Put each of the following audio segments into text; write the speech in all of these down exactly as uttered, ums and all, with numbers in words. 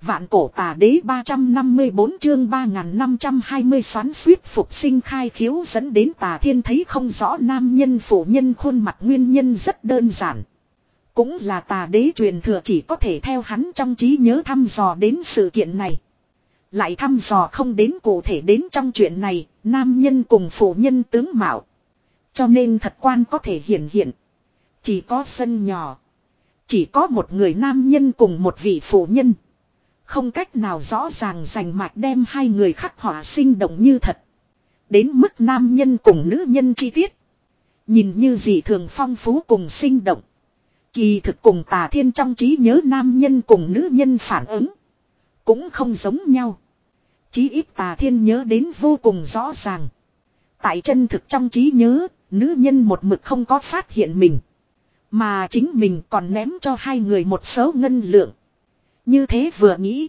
Vạn cổ tà đế ba trăm năm mươi bốn chương ba nghìn năm trăm hai mươi xoắn suýt phục sinh khai khiếu dẫn đến Tà Thiên thấy không rõ nam nhân phụ nhân khuôn mặt nguyên nhân rất đơn giản. Cũng là tà đế truyền thừa chỉ có thể theo hắn trong trí nhớ thăm dò đến sự kiện này. Lại thăm dò không đến cụ thể đến trong chuyện này, nam nhân cùng phụ nhân tướng mạo. Cho nên thật quan có thể hiển hiện. Chỉ có sân nhỏ. Chỉ có một người nam nhân cùng một vị phụ nhân. Không cách nào rõ ràng rành mạch đem hai người khắc họa sinh động như thật. Đến mức nam nhân cùng nữ nhân chi tiết. Nhìn như dị thường phong phú cùng sinh động. Kỳ thực cùng Tà Thiên trong trí nhớ nam nhân cùng nữ nhân phản ứng. Cũng không giống nhau. Chí ít Tà Thiên nhớ đến vô cùng rõ ràng. Tại chân thực trong trí nhớ, nữ nhân một mực không có phát hiện mình. Mà chính mình còn ném cho hai người một số ngân lượng. Như thế vừa nghĩ.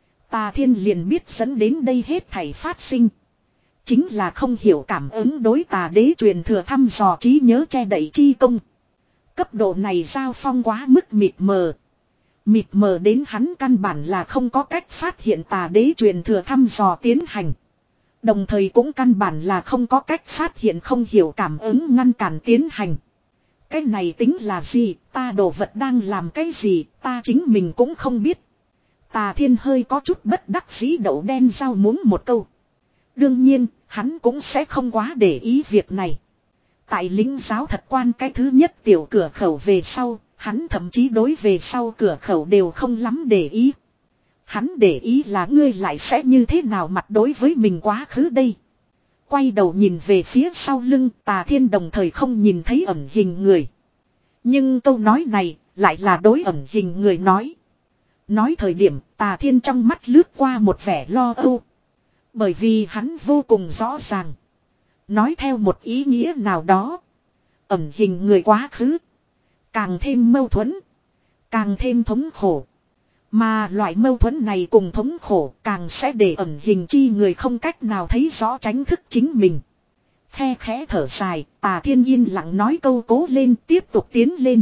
Tà Thiên liền biết dẫn đến đây hết thảy phát sinh. Chính là không hiểu cảm ứng đối tà đế truyền thừa thăm dò trí nhớ che đậy chi công. Cấp độ này giao phong quá mức mịt mờ. Mịt mờ đến hắn căn bản là không có cách phát hiện tà đế truyền thừa thăm dò tiến hành. Đồng thời cũng căn bản là không có cách phát hiện không hiểu cảm ứng ngăn cản tiến hành. Cái này tính là gì, ta đồ vật đang làm cái gì, ta chính mình cũng không biết. Tà Thiên hơi có chút bất đắc dĩ đậu đen rau muống một câu. Đương nhiên, hắn cũng sẽ không quá để ý việc này. Tại lính giáo thật quan cái thứ nhất tiểu cửa khẩu về sau, hắn thậm chí đối về sau cửa khẩu đều không lắm để ý. Hắn để ý là ngươi lại sẽ như thế nào mặt đối với mình quá khứ đây. Quay đầu nhìn về phía sau lưng, Tà Thiên đồng thời không nhìn thấy ẩn hình người. Nhưng câu nói này lại là đối ẩn hình người nói. Nói thời điểm Tà Thiên trong mắt lướt qua một vẻ lo âu. Bởi vì hắn vô cùng rõ ràng. Nói theo một ý nghĩa nào đó. Ẩn hình người quá khứ. Càng thêm mâu thuẫn. Càng thêm thống khổ. Mà loại mâu thuẫn này cùng thống khổ càng sẽ để ẩn hình chi người không cách nào thấy rõ tránh thức chính mình. Khe khẽ thở dài, Tà Thiên yên lặng nói câu cố lên tiếp tục tiến lên.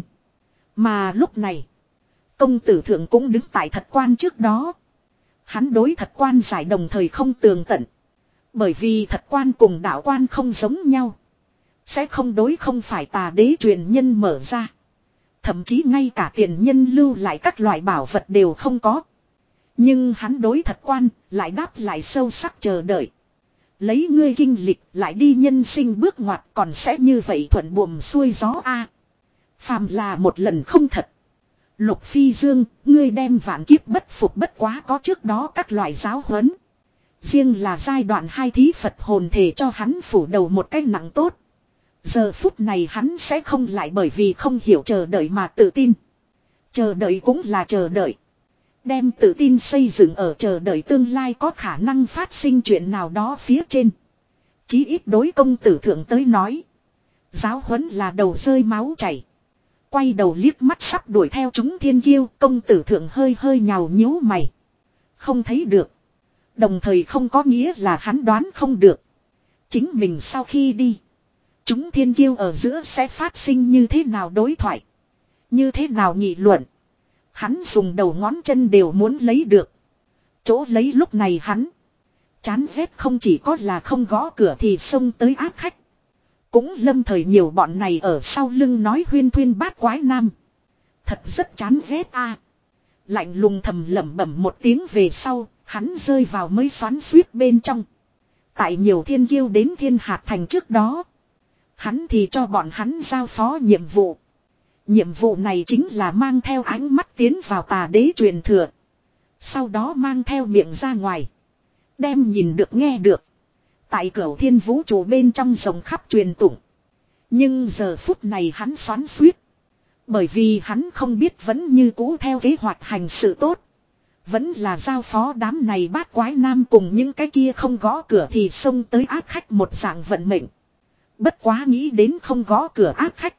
Mà lúc này, công tử thượng cũng đứng tại thật quan trước đó. Hắn đối thật quan giải đồng thời không tường tận. Bởi vì thật quan cùng đạo quan không giống nhau. Sẽ không đối không phải tà đế truyền nhân mở ra. Thậm chí ngay cả tiền nhân lưu lại các loại bảo vật đều không có. Nhưng hắn đối thật quan lại đáp lại sâu sắc chờ đợi. Lấy ngươi kinh lịch lại đi nhân sinh bước ngoặt còn sẽ như vậy thuận buồm xuôi gió a. Phàm là một lần không thật. Lục Phi Dương, ngươi đem vạn kiếp bất phục bất quá có trước đó các loại giáo huấn. Riêng là giai đoạn hai thí Phật hồn thể cho hắn phủ đầu một cái nặng tốt. Giờ phút này hắn sẽ không lại bởi vì không hiểu chờ đợi mà tự tin. Chờ đợi cũng là chờ đợi. Đem tự tin xây dựng ở chờ đợi tương lai có khả năng phát sinh chuyện nào đó phía trên. Chí ít đối công tử thượng tới nói. Giáo huấn là đầu rơi máu chảy. Quay đầu liếc mắt sắp đuổi theo chúng thiên kiêu, công tử thượng hơi hơi nhào nhíu mày. Không thấy được. Đồng thời không có nghĩa là hắn đoán không được. Chính mình sau khi đi. Chúng thiên kiêu ở giữa sẽ phát sinh như thế nào đối thoại. Như thế nào nghị luận. Hắn dùng đầu ngón chân đều muốn lấy được. Chỗ lấy lúc này hắn. Chán ghét không chỉ có là không gõ cửa thì xông tới áp khách. Cũng lâm thời nhiều bọn này ở sau lưng nói huyên thuyên bát quái nam. Thật rất chán ghét a. Lạnh lùng thầm lẩm bẩm một tiếng về sau, hắn rơi vào mới xoắn suýt bên trong. Tại nhiều thiên kiêu đến thiên hạt thành trước đó. Hắn thì cho bọn hắn giao phó nhiệm vụ. Nhiệm vụ này chính là mang theo ánh mắt tiến vào tà đế truyền thừa. Sau đó mang theo miệng ra ngoài. Đem nhìn được nghe được. Tại cửu thiên vũ trụ bên trong rồng khắp truyền tụng. Nhưng giờ phút này hắn xoắn suýt. Bởi vì hắn không biết vẫn như cũ theo kế hoạch hành sự tốt. Vẫn là giao phó đám này bát quái nam cùng những cái kia không gõ cửa thì xông tới áp khách một dạng vận mệnh. Bất quá nghĩ đến không gõ cửa áp khách.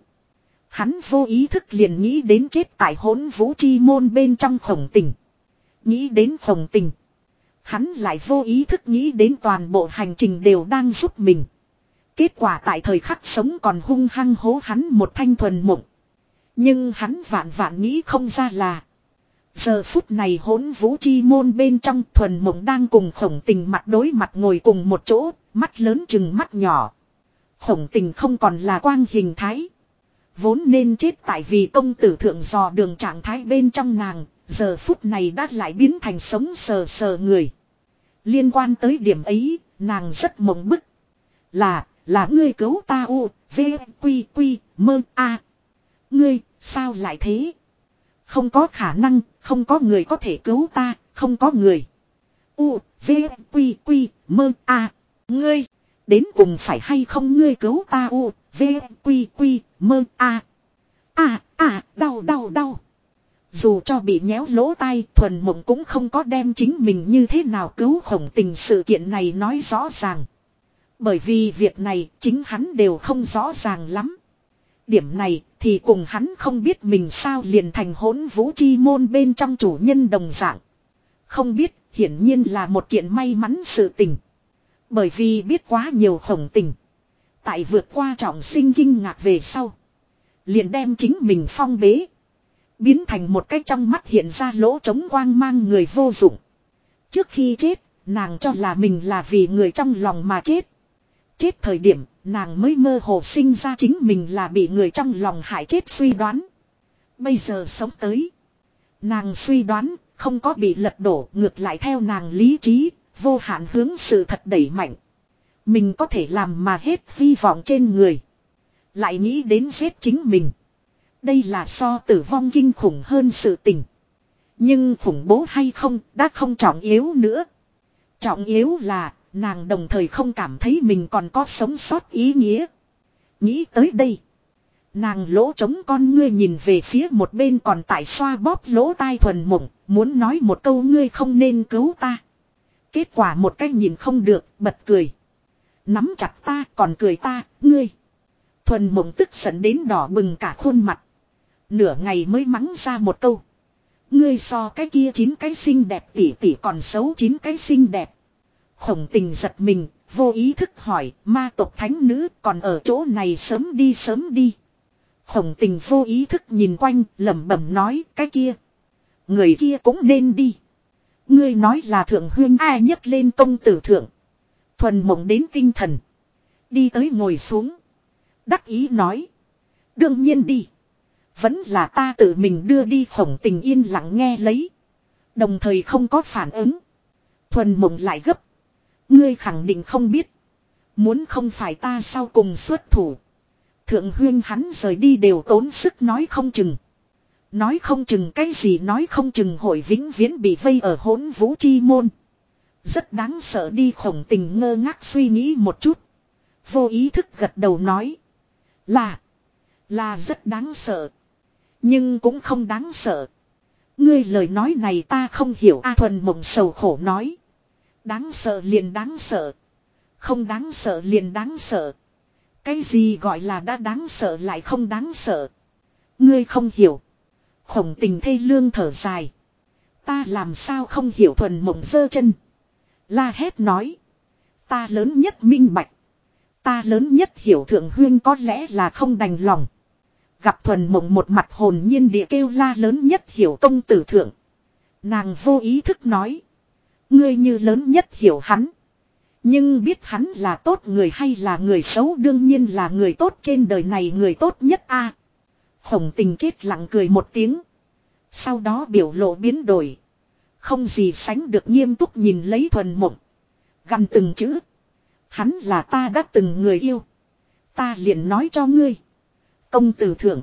Hắn vô ý thức liền nghĩ đến chết tại hỗn vũ chi môn bên trong Khổng Tình. Nghĩ đến Khổng Tình. Hắn lại vô ý thức nghĩ đến toàn bộ hành trình đều đang giúp mình. Kết quả tại thời khắc sống còn hung hăng hố hắn một thanh thuần mộng. Nhưng hắn vạn vạn nghĩ không ra là. Giờ phút này hỗn vũ chi môn bên trong Thuần Mộng đang cùng Khổng Tình mặt đối mặt ngồi cùng một chỗ, mắt lớn chừng mắt nhỏ. Khổng Tình không còn là quang hình thái. Vốn nên chết tại vì công tử thượng dò đường trạng thái bên trong nàng, giờ phút này đã lại biến thành sống sờ sờ người. Liên quan tới điểm ấy, nàng rất mộng bức. Là, là ngươi cứu ta u, v, quy, quy, mơ, a. Ngươi, sao lại thế? Không có khả năng, không có người có thể cứu ta, không có người. U, v, quy, quy, mơ, a. Ngươi, đến cùng phải hay không ngươi cứu ta u, v, quy, quy, mơ, a. À, à, đau đau đau. Dù cho bị nhéo lỗ tai, Thuần Mộng cũng không có đem chính mình như thế nào cứu Khổng Tình sự kiện này nói rõ ràng. Bởi vì việc này chính hắn đều không rõ ràng lắm. Điểm này thì cùng hắn không biết mình sao liền thành hỗn vũ chi môn bên trong chủ nhân đồng dạng. Không biết hiển nhiên là một kiện may mắn sự tình. Bởi vì biết quá nhiều Khổng Tình. Tại vượt qua trọng sinh kinh ngạc về sau. Liền đem chính mình phong bế. Biến thành một cách trong mắt hiện ra lỗ trống quang mang người vô dụng. Trước khi chết, nàng cho là mình là vì người trong lòng mà chết. Chết thời điểm, nàng mới mơ hồ sinh ra chính mình là bị người trong lòng hại chết suy đoán. Bây giờ sống tới. Nàng suy đoán, không có bị lật đổ, ngược lại theo nàng lý trí, vô hạn hướng sự thật đẩy mạnh. Mình có thể làm mà hết hy vọng trên người. Lại nghĩ đến giết chính mình. Đây là so tử vong kinh khủng hơn sự tình. Nhưng khủng bố hay không đã không trọng yếu nữa. Trọng yếu là nàng đồng thời không cảm thấy mình còn có sống sót ý nghĩa. Nghĩ tới đây. Nàng lỗ trống con ngươi nhìn về phía một bên còn tại xoa bóp lỗ tai Thuần Mộng. Muốn nói một câu ngươi không nên cứu ta. Kết quả một cách nhìn không được bật cười. Nắm chặt ta còn cười ta ngươi. Thuần Mộng tức giận đến đỏ bừng cả khuôn mặt. Nửa ngày mới mắng ra một câu. Ngươi so cái kia chín cái xinh đẹp tỉ tỉ còn xấu chín cái xinh đẹp. Khổng Tình giật mình, vô ý thức hỏi, ma tộc thánh nữ còn ở chỗ này sớm đi sớm đi. Khổng Tình vô ý thức nhìn quanh, lẩm bẩm nói, cái kia. Người kia cũng nên đi. Ngươi nói là thượng huyên ai nhấc lên công tử thượng. Thuần Mộng đến tinh thần. Đi tới ngồi xuống. Đắc ý nói. Đương nhiên đi. Vẫn là ta tự mình đưa đi. Khổng Tình yên lặng nghe lấy. Đồng thời không có phản ứng. Thuần Mộng lại gấp. Ngươi khẳng định không biết. Muốn không phải ta sau cùng xuất thủ. Thượng huyên hắn rời đi đều tốn sức nói không chừng. Nói không chừng cái gì nói không chừng hội vĩnh viễn bị vây ở hỗn vũ chi môn. Rất đáng sợ đi. Khổng Tình ngơ ngác suy nghĩ một chút. Vô ý thức gật đầu nói. Là. Là rất đáng sợ. Nhưng cũng không đáng sợ. Ngươi lời nói này ta không hiểu. A Thuần Mộng sầu khổ nói. Đáng sợ liền đáng sợ. Không đáng sợ liền đáng sợ. Cái gì gọi là đã đáng sợ lại không đáng sợ. Ngươi không hiểu. Khổng Tình thê lương thở dài. Ta làm sao không hiểu. Thuần Mộng giơ chân. La hét nói. Ta lớn nhất minh bạch. Ta lớn nhất hiểu thượng huyên có lẽ là không đành lòng. Gặp Thuần Mộng một mặt hồn nhiên địa kêu la lớn nhất hiểu công tử thượng. Nàng vô ý thức nói. Ngươi như lớn nhất hiểu hắn. Nhưng biết hắn là tốt người hay là người xấu đương nhiên là người tốt trên đời này người tốt nhất a. Khổng Tình chết lặng cười một tiếng. Sau đó biểu lộ biến đổi. Không gì sánh được nghiêm túc nhìn lấy Thuần Mộng. Gằn từng chữ. Hắn là ta đã từng người yêu. Ta liền nói cho ngươi. Công tử thượng.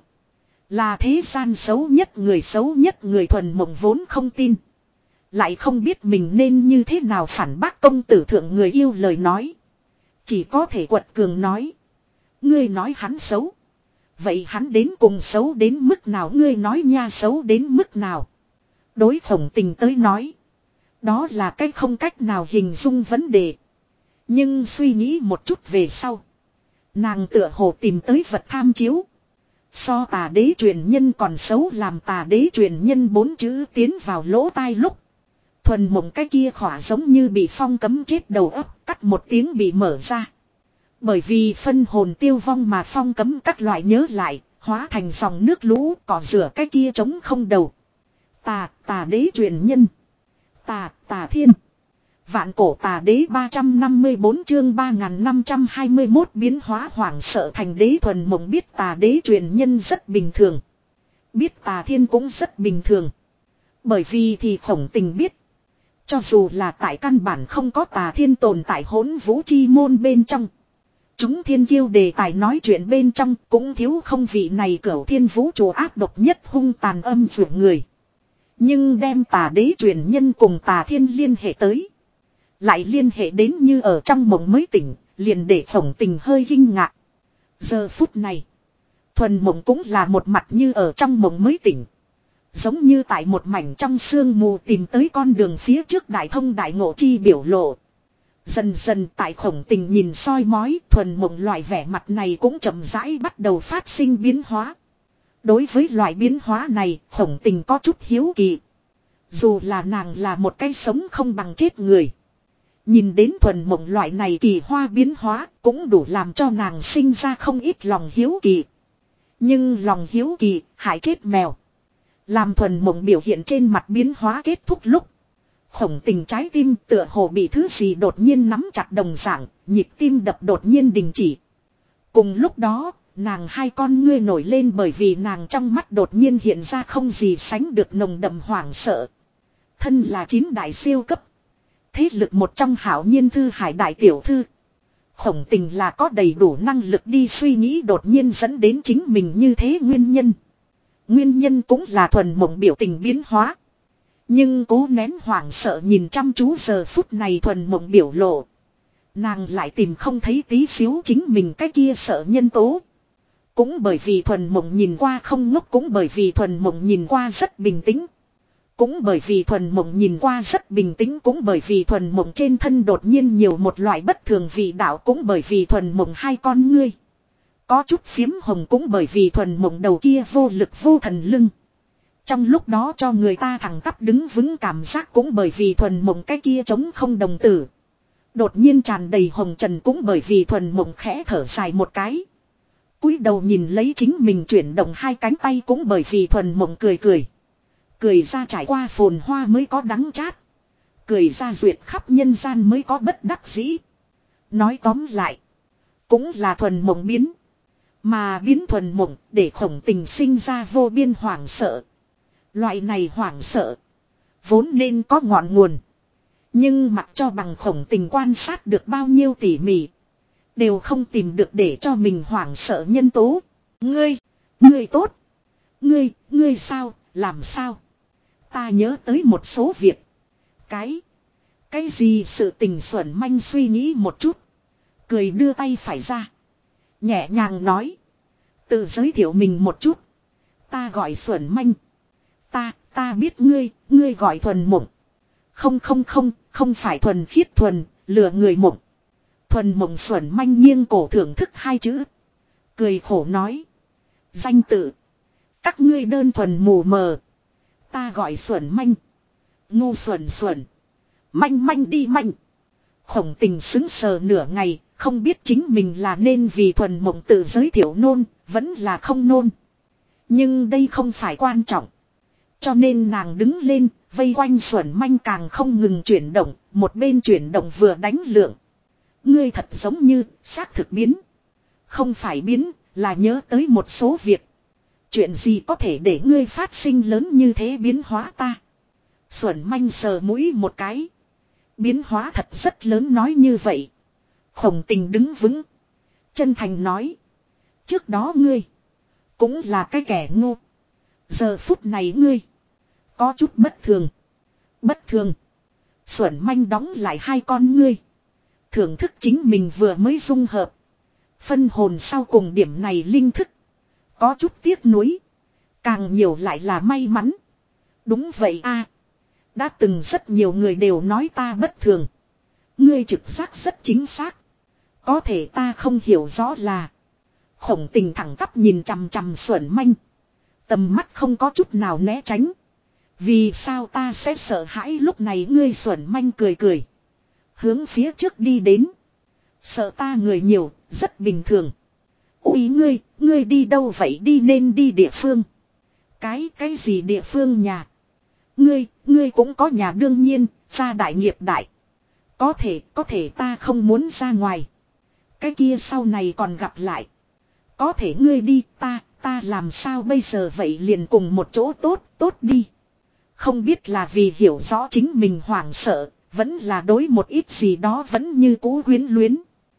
Là thế gian xấu nhất người xấu nhất người. Thuần Mộng vốn không tin. Lại không biết mình nên như thế nào phản bác công tử thượng người yêu lời nói. Chỉ có thể quật cường nói. Ngươi nói hắn xấu. Vậy hắn đến cùng xấu đến mức nào ngươi nói nha xấu đến mức nào. Đối Khổng Tình tới nói. Đó là cái không cách nào hình dung vấn đề. Nhưng suy nghĩ một chút về sau. Nàng tựa hồ tìm tới vật tham chiếu. So tà đế truyền nhân còn xấu làm tà đế truyền nhân bốn chữ tiến vào lỗ tai lúc. Thuần Mộng cái kia khỏa giống như bị phong cấm chết đầu ấp cắt một tiếng bị mở ra. Bởi vì phân hồn tiêu vong mà phong cấm các loại nhớ lại, hóa thành dòng nước lũ cỏ rửa cái kia trống không đầu. Tà, tà đế truyền nhân. Tà, tà thiên. Vạn cổ tà đế ba trăm năm mươi bốn chương ba nghìn năm trăm hai mươi mốt biến hóa hoảng sợ thành đế thuần mộng biết tà đế truyền nhân rất bình thường. Biết tà thiên cũng rất bình thường. Bởi vì thì Khổng Tình biết. Cho dù là tại căn bản không có tà thiên tồn tại hỗn vũ chi môn bên trong. Chúng thiên kiêu đề tài nói chuyện bên trong cũng thiếu không vị này cửu thiên vũ trụ ác độc nhất hung tàn âm dược người. Nhưng đem tà đế truyền nhân cùng tà thiên liên hệ tới. Lại liên hệ đến như ở trong mộng mới tỉnh, liền để Khổng Tình hơi kinh ngạc. Giờ phút này, thuần mộng cũng là một mặt như ở trong mộng mới tỉnh. Giống như tại một mảnh trong sương mù tìm tới con đường phía trước đại thông đại ngộ chi biểu lộ. Dần dần tại Khổng Tình nhìn soi mói, thuần mộng loại vẻ mặt này cũng chậm rãi bắt đầu phát sinh biến hóa. Đối với loại biến hóa này, Khổng Tình có chút hiếu kỳ. Dù là nàng là một cái sống không bằng chết người. Nhìn đến thuần mộng loại này kỳ hoa biến hóa cũng đủ làm cho nàng sinh ra không ít lòng hiếu kỳ. Nhưng lòng hiếu kỳ hại chết mèo. Làm thuần mộng biểu hiện trên mặt biến hóa kết thúc lúc. Khổng Tình trái tim tựa hồ bị thứ gì đột nhiên nắm chặt đồng dạng, nhịp tim đập đột nhiên đình chỉ. Cùng lúc đó, nàng hai con ngươi nổi lên bởi vì nàng trong mắt đột nhiên hiện ra không gì sánh được nồng đậm hoảng sợ. Thân là chín đại siêu cấp. Thế lực một trong hảo nhiên thư hải đại tiểu thư. Khổng Tình là có đầy đủ năng lực đi suy nghĩ đột nhiên dẫn đến chính mình như thế nguyên nhân. Nguyên nhân cũng là thuần mộng biểu tình biến hóa. Nhưng cố nén hoảng sợ nhìn chăm chú giờ phút này thuần mộng biểu lộ. Nàng lại tìm không thấy tí xíu chính mình cái kia sợ nhân tố. Cũng bởi vì thuần mộng nhìn qua không ngốc, cũng bởi vì thuần mộng nhìn qua rất bình tĩnh. Cũng bởi vì thuần mộng nhìn qua rất bình tĩnh, cũng bởi vì thuần mộng trên thân đột nhiên nhiều một loại bất thường vị đạo, cũng bởi vì thuần mộng hai con ngươi có chút phiếm hồng, cũng bởi vì thuần mộng đầu kia vô lực vô thần lưng. Trong lúc đó cho người ta thẳng tắp đứng vững cảm giác, cũng bởi vì thuần mộng cái kia trống không đồng tử. Đột nhiên tràn đầy hồng trần, cũng bởi vì thuần mộng khẽ thở dài một cái. Cúi đầu nhìn lấy chính mình chuyển động hai cánh tay, cũng bởi vì thuần mộng cười cười. Cười ra trải qua phồn hoa mới có đắng chát. Cười ra duyệt khắp nhân gian mới có bất đắc dĩ. Nói tóm lại, cũng là thuần mộng biến. Mà biến thuần mộng để Khổng Tình sinh ra vô biên hoảng sợ. Loại này hoảng sợ vốn nên có ngọn nguồn. Nhưng mặc cho bằng Khổng Tình quan sát được bao nhiêu tỉ mỉ, đều không tìm được để cho mình hoảng sợ nhân tố. Ngươi, ngươi tốt. Ngươi, ngươi sao, làm sao? Ta nhớ tới một số việc. Cái, cái gì sự tình xuẩn manh suy nghĩ một chút. Cười đưa tay phải ra. Nhẹ nhàng nói. Tự giới thiệu mình một chút. Ta gọi xuẩn manh. Ta, ta biết ngươi, ngươi gọi thuần mộng. Không không không, không phải thuần khiết thuần, lừa người mộng. Thuần mộng xuẩn manh nghiêng cổ thưởng thức hai chữ. Cười khổ nói. Danh tự. Các ngươi đơn thuần mù mờ. Ta gọi xuẩn manh. Ngu xuẩn xuẩn. Manh manh đi manh. Khổng Tình sững sờ nửa ngày, không biết chính mình là nên vì thuần mộng tự giới thiệu nôn, vẫn là không nôn. Nhưng đây không phải quan trọng. Cho nên nàng đứng lên, vây quanh xuẩn manh càng không ngừng chuyển động, một bên chuyển động vừa đánh lượng. Ngươi thật giống như, xác thực biến. Không phải biến, là nhớ tới một số việc. Chuyện gì có thể để ngươi phát sinh lớn như thế biến hóa ta? Xuẩn manh sờ mũi một cái. Biến hóa thật rất lớn nói như vậy. Khổng Tình đứng vững. Chân thành nói. Trước đó ngươi cũng là cái kẻ ngu. Giờ phút này ngươi có chút bất thường. Bất thường. Xuẩn manh đóng lại hai con ngươi. Thưởng thức chính mình vừa mới dung hợp. Phân hồn sau cùng điểm này linh thức. Có chút tiếc nuối. Càng nhiều lại là may mắn. Đúng vậy a. Đã từng rất nhiều người đều nói ta bất thường. Ngươi trực giác rất chính xác. Có thể ta không hiểu rõ là. Khổng Tình thẳng tắp nhìn chằm chằm xuẩn manh. Tầm mắt không có chút nào né tránh. Vì sao ta sẽ sợ hãi lúc này? Ngươi xuẩn manh cười cười. Hướng phía trước đi đến. Sợ ta người nhiều, rất bình thường. Úi ngươi, ngươi đi đâu vậy? Đi nên đi địa phương. Cái, cái gì địa phương nhà? Ngươi, ngươi cũng có nhà đương nhiên, gia đại nghiệp đại. Có thể, có thể ta không muốn ra ngoài. Cái kia sau này còn gặp lại. Có thể ngươi đi, ta, ta làm sao bây giờ vậy liền cùng một chỗ tốt, tốt đi. Không biết là vì hiểu rõ chính mình hoảng sợ, vẫn là đối một ít gì đó vẫn như cũ quyến luyến.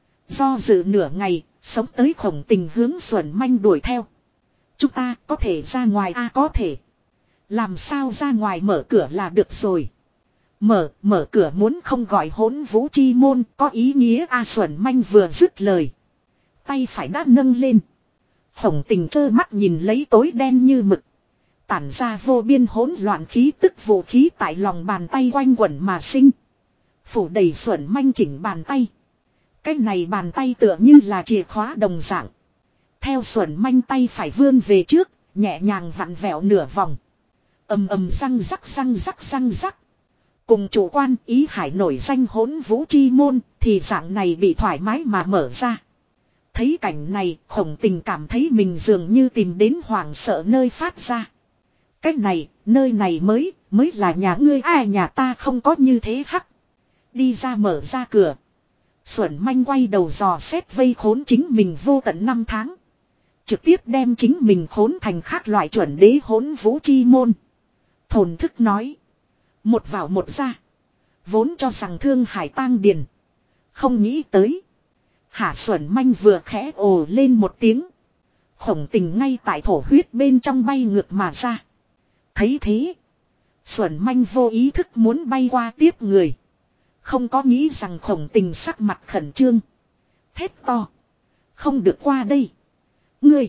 Do dự nửa ngày, sống tới Khổng Tình hướng Xuẩn Manh đuổi theo. Chúng ta có thể ra ngoài a à, có thể. Làm sao ra ngoài mở cửa là được rồi. Mở, mở cửa muốn không gọi Hỗn Vũ Chi Môn có ý nghĩa a à, Xuẩn Manh vừa dứt lời. Tay phải đã nâng lên. Khổng Tình trơ mắt nhìn lấy tối đen như mực. Tản ra vô biên hỗn loạn khí tức vũ khí tại lòng bàn tay quanh quẩn mà sinh. Phủ đầy Xuẩn Manh chỉnh bàn tay. Cái này bàn tay tựa như là chìa khóa đồng dạng. Theo Xuẩn Manh tay phải vươn về trước, nhẹ nhàng vặn vẹo nửa vòng. Ầm ầm răng rắc răng rắc răng rắc. Cùng chủ quan ý hải nổi danh Hỗn Vũ Chi Môn thì dạng này bị thoải mái mà mở ra. Thấy cảnh này, Khổng Tình cảm thấy mình dường như tìm đến hoảng sợ nơi phát ra. Cái này, nơi này mới, mới là nhà ngươi ai nhà ta không có như thế hắc. Đi ra mở ra cửa. Xuẩn Manh quay đầu dò xét vây khốn chính mình vô tận năm tháng. Trực tiếp đem chính mình khốn thành khác loại chuẩn đế Hỗn Vũ Chi Môn. Thổn thức nói. Một vào một ra. Vốn cho rằng Thương Hải tang điền. Không nghĩ tới. Hạ Xuẩn Manh vừa khẽ ồ lên một tiếng. Khổng Tình ngay tại thổ huyết bên trong bay ngược mà ra. Thấy thế. Xuẩn Manh vô ý thức muốn bay qua tiếp người. Không có nghĩ rằng Khổng Tình sắc mặt khẩn trương. Thét to. Không được qua đây. Ngươi.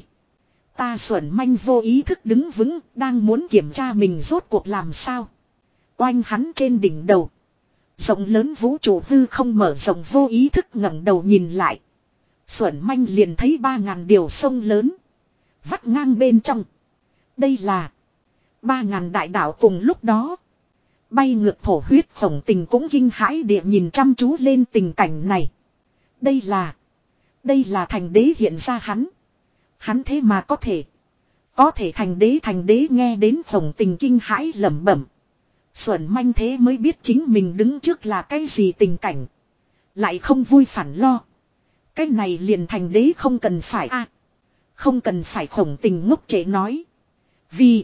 Ta Xuẩn Manh vô ý thức đứng vững. Đang muốn kiểm tra mình rốt cuộc làm sao. Oanh hắn trên đỉnh đầu. Rộng lớn vũ trụ hư không mở rộng vô ý thức ngẩng đầu nhìn lại. Xuẩn Manh liền thấy ba ngàn điều sông lớn. Vắt ngang bên trong. Đây là. Ba ngàn đại đảo cùng lúc đó. Bay ngược thổ huyết Khổng Tình cũng kinh hãi địa nhìn chăm chú lên tình cảnh này. Đây là. Đây là thành đế hiện ra hắn. Hắn thế mà có thể. Có thể thành đế thành đế nghe đến Khổng Tình kinh hãi lẩm bẩm. Xuẩn Manh thế mới biết chính mình đứng trước là cái gì tình cảnh. Lại không vui phản lo. Cái này liền thành đế không cần phải a à, không cần phải Khổng Tình ngốc trễ nói. Vì.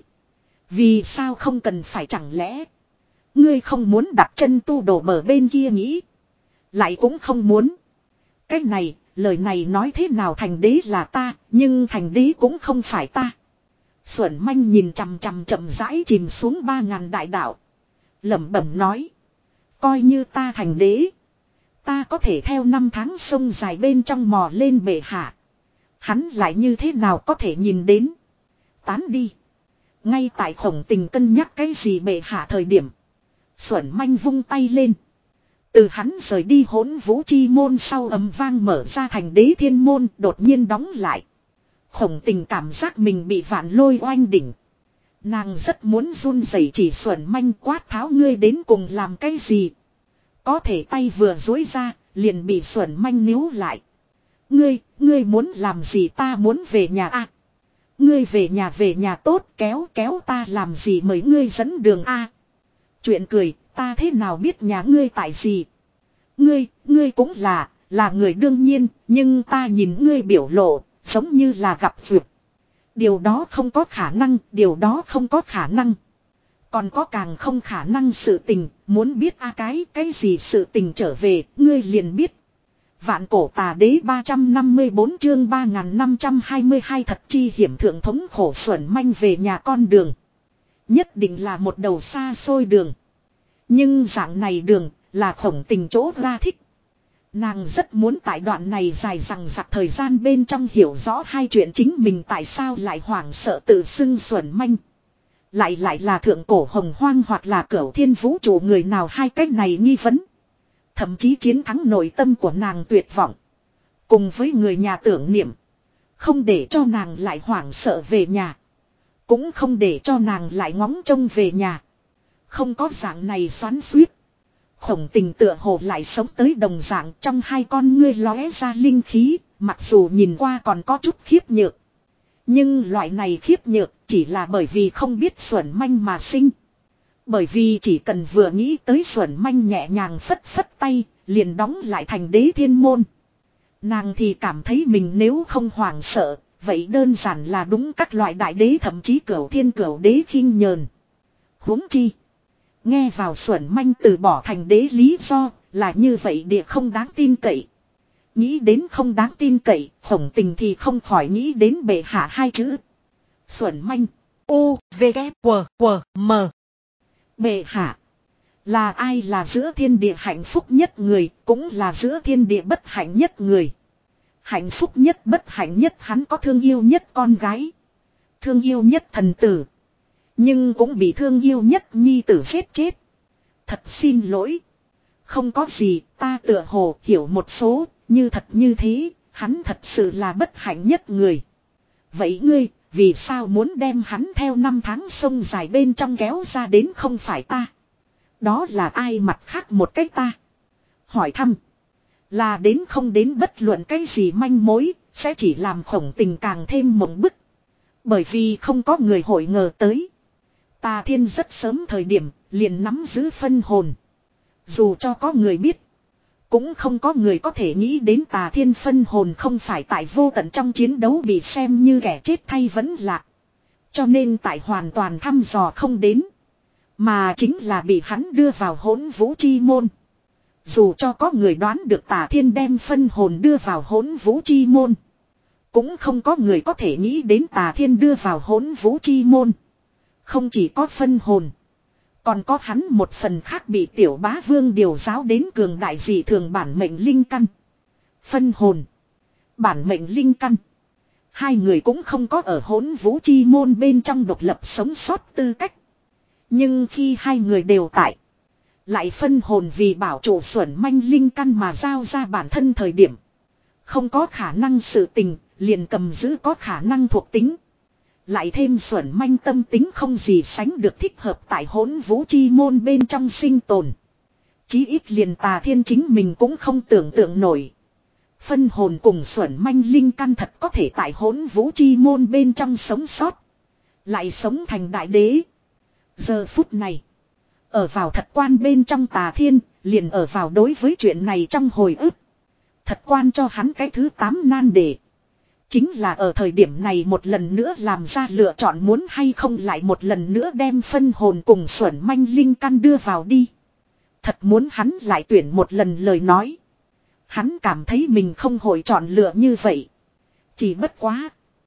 Vì sao không cần phải chẳng lẽ. Ngươi không muốn đặt chân tu đổ bờ bên kia nghĩ. Lại cũng không muốn. Cái này, lời này nói thế nào thành đế là ta, nhưng thành đế cũng không phải ta. Xuẩn Manh nhìn chằm chằm chậm rãi chìm xuống ba ngàn đại đạo. Lẩm bẩm nói. Coi như ta thành đế. Ta có thể theo năm tháng sông dài bên trong mò lên bệ hạ. Hắn lại như thế nào có thể nhìn đến. Tán đi. Ngay tại Khổng Tình cân nhắc cái gì bệ hạ thời điểm. Xuẩn Manh vung tay lên. Từ hắn rời đi Hỗn Vũ Chi Môn sau ầm vang mở ra thành đế thiên môn đột nhiên đóng lại. Khổng Tình cảm giác mình bị vạn lôi oanh đỉnh. Nàng rất muốn run rẩy chỉ Xuẩn Manh quát tháo ngươi đến cùng làm cái gì. Có thể tay vừa dối ra liền bị Xuẩn Manh níu lại. Ngươi, ngươi muốn làm gì ta muốn về nhà a à, ngươi về nhà về nhà tốt kéo kéo ta làm gì mời ngươi dẫn đường a à. Chuyện cười, ta thế nào biết nhà ngươi tại gì. Ngươi, ngươi cũng là, là người đương nhiên, nhưng ta nhìn ngươi biểu lộ, giống như là gặp vượt. Điều đó không có khả năng, điều đó không có khả năng. Còn có càng không khả năng sự tình, muốn biết a à cái, cái gì sự tình trở về, ngươi liền biết. Vạn cổ tà đế ba trăm năm mươi bốn chương ba nghìn năm trăm hai mươi hai thật chi hiểm thượng thống khổ Xuẩn Manh về nhà con đường. Nhất định là một đầu xa xôi đường. Nhưng dạng này đường là Khổng Tình chỗ ra thích. Nàng rất muốn tại đoạn này dài dằng dặc thời gian bên trong hiểu rõ hai chuyện chính mình tại sao lại hoảng sợ tự xưng Xuẩn Manh. Lại lại là thượng cổ hồng hoang hoặc là cửu thiên vũ trụ người nào hai cách này nghi vấn. Thậm chí chiến thắng nội tâm của nàng tuyệt vọng. Cùng với người nhà tưởng niệm. Không để cho nàng lại hoảng sợ về nhà. Cũng không để cho nàng lại ngóng trông về nhà. Không có dạng này xoắn xuýt. Khổng Tình tựa hồ lại sống tới đồng dạng trong hai con ngươi lóe ra linh khí. Mặc dù nhìn qua còn có chút khiếp nhược. Nhưng loại này khiếp nhược chỉ là bởi vì không biết Xuẩn Manh mà sinh. Bởi vì chỉ cần vừa nghĩ tới Xuẩn Manh nhẹ nhàng phất phất tay, liền đóng lại thành đế thiên môn. Nàng thì cảm thấy mình nếu không hoảng sợ, vậy đơn giản là đúng các loại đại đế thậm chí cửu thiên cửu đế khinh nhờn. Huống chi. Nghe vào Xuẩn Manh từ bỏ thành đế lý do là như vậy địa không đáng tin cậy. Nghĩ đến không đáng tin cậy, Khổng Tình thì không khỏi nghĩ đến bệ hạ hai chữ. Xuẩn Manh. U, V, K, W, W, M. Bệ hạ. Là ai là giữa thiên địa hạnh phúc nhất người, cũng là giữa thiên địa bất hạnh nhất người. Hạnh phúc nhất bất hạnh nhất hắn có thương yêu nhất con gái. Thương yêu nhất thần tử. Nhưng cũng bị thương yêu nhất nhi tử giết chết. Thật xin lỗi. Không có gì, ta tựa hồ hiểu một số, như thật như thế, hắn thật sự là bất hạnh nhất người. Vậy ngươi, vì sao muốn đem hắn theo năm tháng sông dài bên trong kéo ra đến không phải ta? Đó là ai mặt khác một cách ta? Hỏi thăm. Là đến không đến bất luận cái gì manh mối, sẽ chỉ làm Khổng Tình càng thêm mộng bức. Bởi vì không có người hội ngờ tới. Tà Thiên rất sớm thời điểm, liền nắm giữ phân hồn. Dù cho có người biết, cũng không có người có thể nghĩ đến Tà Thiên phân hồn không phải tại vô tận trong chiến đấu bị xem như kẻ chết thay vẫn lạ. Cho nên tại hoàn toàn thăm dò không đến. Mà chính là bị hắn đưa vào Hỗn Vũ Chi Môn. Dù cho có người đoán được Tà Thiên đem phân hồn đưa vào Hỗn Vũ Chi Môn, cũng không có người có thể nghĩ đến Tà Thiên đưa vào Hỗn Vũ Chi Môn không chỉ có phân hồn, còn có hắn một phần khác bị Tiểu Bá Vương điều giáo đến cường đại dị thường bản mệnh linh căn. Phân hồn, bản mệnh linh căn, hai người cũng không có ở Hỗn Vũ Chi Môn bên trong độc lập sống sót tư cách. Nhưng khi hai người đều tại, lại phân hồn vì bảo trụ Xuẩn Manh linh căn mà giao ra bản thân thời điểm, không có khả năng sự tình, liền cầm giữ có khả năng thuộc tính. Lại thêm Xuẩn Manh tâm tính không gì sánh được thích hợp tại Hỗn Vũ Chi Môn bên trong sinh tồn. Chí ít liền Tà Thiên chính mình cũng không tưởng tượng nổi. Phân hồn cùng Xuẩn Manh linh căn thật có thể tại Hỗn Vũ Chi Môn bên trong sống sót. Lại sống thành đại đế. Giờ phút này, ở vào thật quan bên trong Tà Thiên, liền ở vào đối với chuyện này trong hồi ức. Thật quan cho hắn cái thứ tám nan đề. Chính là ở thời điểm này một lần nữa làm ra lựa chọn muốn hay không lại một lần nữa đem phân hồn cùng Xuẩn Manh linh căn đưa vào đi. Thật muốn hắn lại tuyển một lần lời nói. Hắn cảm thấy mình không hội chọn lựa như vậy. Chỉ bất quá.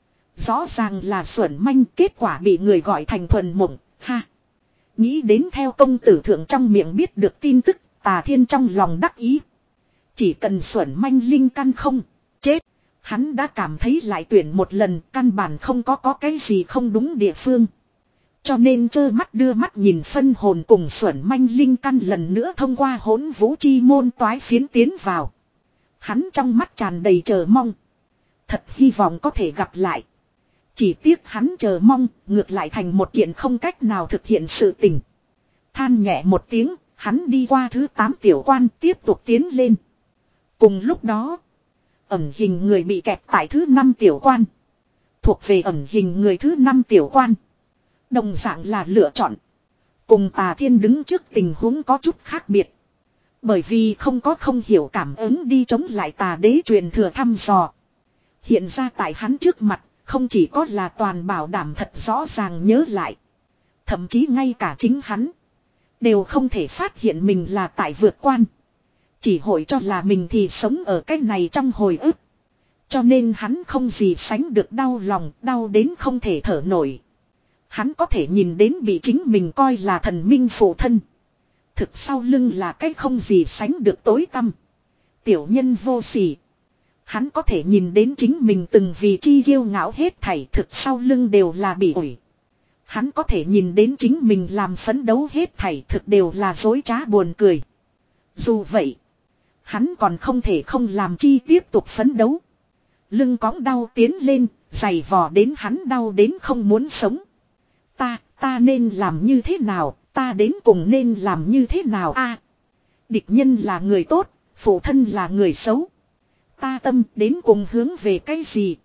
Rõ ràng là Xuẩn Manh kết quả bị người gọi thành thuần mộng, ha. Nghĩ đến theo công tử thượng trong miệng biết được tin tức, Tà Thiên trong lòng đắc ý. Chỉ cần Xuẩn Manh linh căn không chết, hắn đã cảm thấy lại tuyển một lần, căn bản không có có cái gì không đúng địa phương. Cho nên trơ mắt đưa mắt nhìn phân hồn cùng Xuẩn Manh linh căn lần nữa thông qua Hỗn Vũ Chi Môn toái phiến tiến vào. Hắn trong mắt tràn đầy chờ mong. Thật hy vọng có thể gặp lại. Chỉ tiếc hắn chờ mong, ngược lại thành một kiện không cách nào thực hiện sự tình. Than nhẹ một tiếng, hắn đi qua thứ tám tiểu quan tiếp tục tiến lên. Cùng lúc đó, ẩn hình người bị kẹp tại thứ năm tiểu quan. Thuộc về ẩn hình người thứ năm tiểu quan. Đồng dạng là lựa chọn. Cùng Tà Thiên đứng trước tình huống có chút khác biệt. Bởi vì không có không hiểu cảm ứng đi chống lại Tà Đế truyền thừa thăm dò. Hiện ra tại hắn trước mặt, không chỉ có là toàn bảo đảm thật rõ ràng nhớ lại. Thậm chí ngay cả chính hắn đều không thể phát hiện mình là tại vượt quan. Chỉ hội cho là mình thì sống ở cái này trong hồi ức. Cho nên hắn không gì sánh được đau lòng, đau đến không thể thở nổi. Hắn có thể nhìn đến bị chính mình coi là thần minh phụ thân. Thực sau lưng là cái không gì sánh được tối tăm. Tiểu nhân vô sỉ. Hắn có thể nhìn đến chính mình từng vì chi kiêu ngạo hết thảy, thực sau lưng đều là bị ủi. Hắn có thể nhìn đến chính mình làm phấn đấu hết thảy, thực đều là dối trá buồn cười. Dù vậy, hắn còn không thể không làm chi tiếp tục phấn đấu. Lưng cõng đau tiến lên, giày vò đến hắn đau đến không muốn sống. Ta, ta nên làm như thế nào, ta đến cùng nên làm như thế nào a? Địch nhân là người tốt, phụ thân là người xấu. Ta tâm đến cùng hướng về cái gì?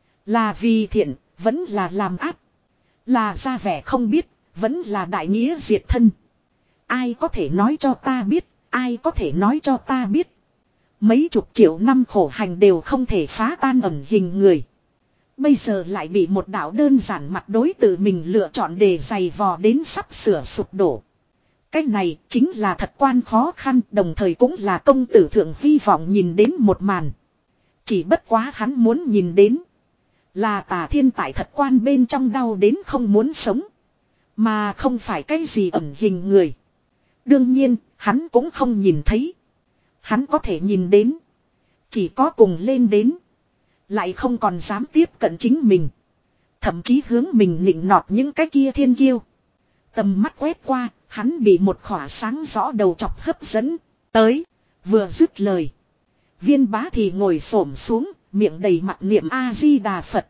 Là vì thiện, vẫn là làm ác. Là ra vẻ không biết, vẫn là đại nghĩa diệt thân. Ai có thể nói cho ta biết, ai có thể nói cho ta biết. Mấy chục triệu năm khổ hành đều không thể phá tan ẩn hình người. Bây giờ lại bị một đạo đơn giản mặt đối tự mình lựa chọn để giày vò đến sắp sửa sụp đổ. Cái này chính là thật quan khó khăn, đồng thời cũng là công tử thượng hy vọng nhìn đến một màn. Chỉ bất quá hắn muốn nhìn đến là Tà Thiên tại thật quan bên trong đau đến không muốn sống. Mà không phải cái gì ẩn hình người. Đương nhiên, hắn cũng không nhìn thấy. Hắn có thể nhìn đến. Chỉ có cùng lên đến. Lại không còn dám tiếp cận chính mình. Thậm chí hướng mình nịnh nọt những cái kia thiên kiêu. Tầm mắt quét qua, hắn bị một khỏa sáng rõ đầu chọc hấp dẫn. Tới, vừa dứt lời. Viên bá thì ngồi xổm xuống, miệng đầy mặt niệm A-di-đà Phật.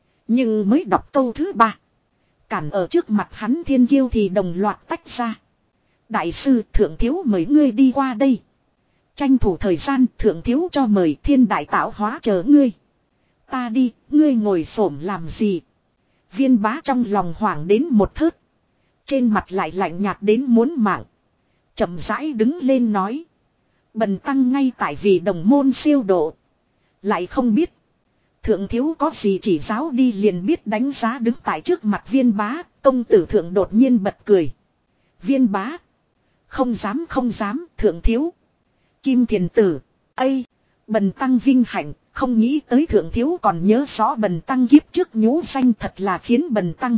Nhưng mới đọc câu thứ ba. Cản ở trước mặt hắn thiên kiêu thì đồng loạt tách ra. Đại sư thượng thiếu mời ngươi đi qua đây. Tranh thủ thời gian thượng thiếu cho mời thiên đại tạo hóa chờ ngươi. Ta đi, ngươi ngồi xổm làm gì? Viên bá trong lòng hoảng đến một thớt. Trên mặt lại lạnh nhạt đến muốn mạng. Chậm rãi đứng lên nói. Bần tăng ngay tại vì đồng môn siêu độ. Lại không biết. Thượng thiếu có gì chỉ giáo đi liền biết đánh giá đứng tại trước mặt viên bá. Công tử thượng đột nhiên bật cười. Viên bá. Không dám không dám thượng thiếu. Kim thiền tử. Ây. Bần tăng vinh hạnh. Không nghĩ tới thượng thiếu còn nhớ rõ bần tăng kiếp trước nhũ danh thật là khiến bần tăng.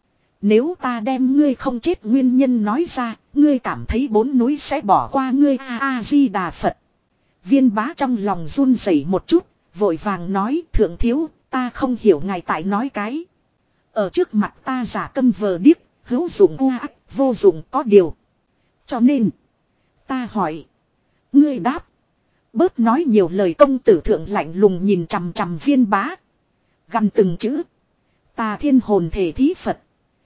Nếu ta đem ngươi không chết nguyên nhân nói ra, ngươi cảm thấy bốn núi sẽ bỏ qua ngươi A-di-đà Phật. Viên bá trong lòng run rẩy một chút, vội vàng nói thượng thiếu, ta không hiểu ngài tại nói cái. Ở trước mặt ta giả câm vờ điếc, hữu dụng u ác, vô dụng có điều. Cho nên, ta hỏi, ngươi đáp. Bớt nói nhiều lời công tử thượng lạnh lùng nhìn chằm chằm viên bá. Gần từng chữ. Tà thiên hồn thể thí Phật.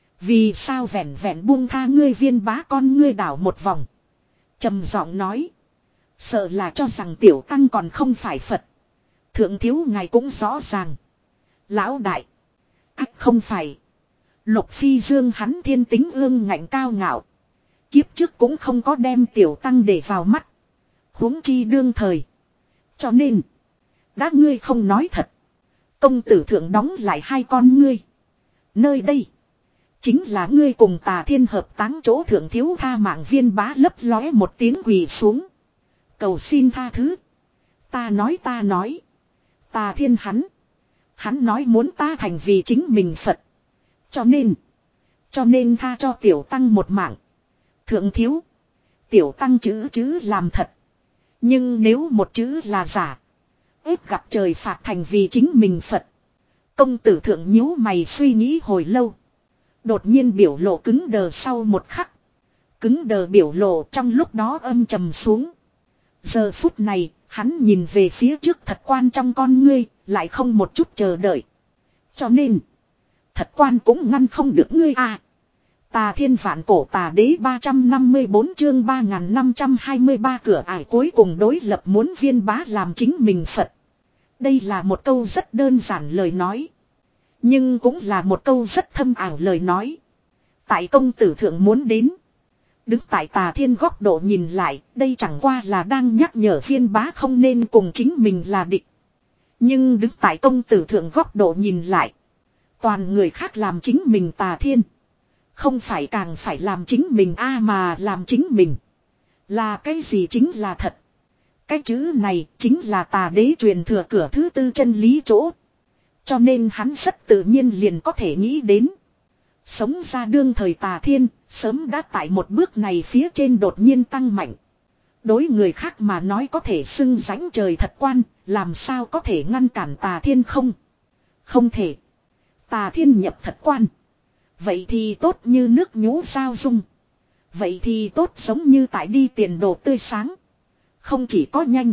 Vì sao vẹn vẹn buông tha ngươi viên bá con ngươi đảo một vòng. Trầm giọng nói. Sợ là cho rằng tiểu tăng còn không phải Phật. Thượng thiếu ngài cũng rõ ràng. Lão đại. Ác không phải. Lục phi dương hắn thiên tính ương ngạnh cao ngạo. Kiếp trước cũng không có đem tiểu tăng để vào mắt. Huống chi đương thời. Cho nên. Đã ngươi không nói thật. Công tử thượng đóng lại hai con ngươi. Nơi đây. Chính là ngươi cùng Tà Thiên hợp táng chỗ thượng thiếu tha mạng viên bá lấp lóe một tiếng quỳ xuống. Cầu xin tha thứ. Ta nói ta nói. Tà Thiên hắn. Hắn nói muốn ta thành vì chính mình Phật. Cho nên. Cho nên tha cho tiểu tăng một mạng. Thượng thiếu. Tiểu tăng chữ chữ làm thật. Nhưng nếu một chữ là giả. Ép gặp trời phạt thành vì chính mình Phật. Công tử thượng nhíu mày suy nghĩ hồi lâu. Đột nhiên biểu lộ cứng đờ sau một khắc. Cứng đờ biểu lộ trong lúc đó âm trầm xuống. Giờ phút này, hắn nhìn về phía trước thật quan trong con ngươi, lại không một chút chờ đợi. Cho nên, thật quan cũng ngăn không được ngươi à. Tà Thiên vạn cổ tà đế ba trăm năm mươi bốn chương ba nghìn năm trăm hai mươi ba cửa ải cuối cùng đối lập muốn viên bá làm chính mình Phật. Đây là một câu rất đơn giản lời nói. Nhưng cũng là một câu rất thâm ảo lời nói. Tại công tử thượng muốn đến. Đứng tại Tà Thiên góc độ nhìn lại, đây chẳng qua là đang nhắc nhở viên bá không nên cùng chính mình là địch. Nhưng đứng tại công tử thượng góc độ nhìn lại. Toàn người khác làm chính mình Tà Thiên. Không phải càng phải làm chính mình a à mà làm chính mình. Là cái gì chính là thật. Cái chữ này chính là Tà đế truyền thừa cửa thứ tư chân lý chỗ. Cho nên hắn rất tự nhiên liền có thể nghĩ đến. Sống ra đương thời Tà Thiên, sớm đã tại một bước này phía trên đột nhiên tăng mạnh. Đối người khác mà nói có thể xưng rãnh trời thật quan, làm sao có thể ngăn cản Tà Thiên không? Không thể. Tà Thiên nhập thật quan. Vậy thì tốt như nước nhú sao dung. Vậy thì tốt giống như tại đi tiền đồ tươi sáng. Không chỉ có nhanh,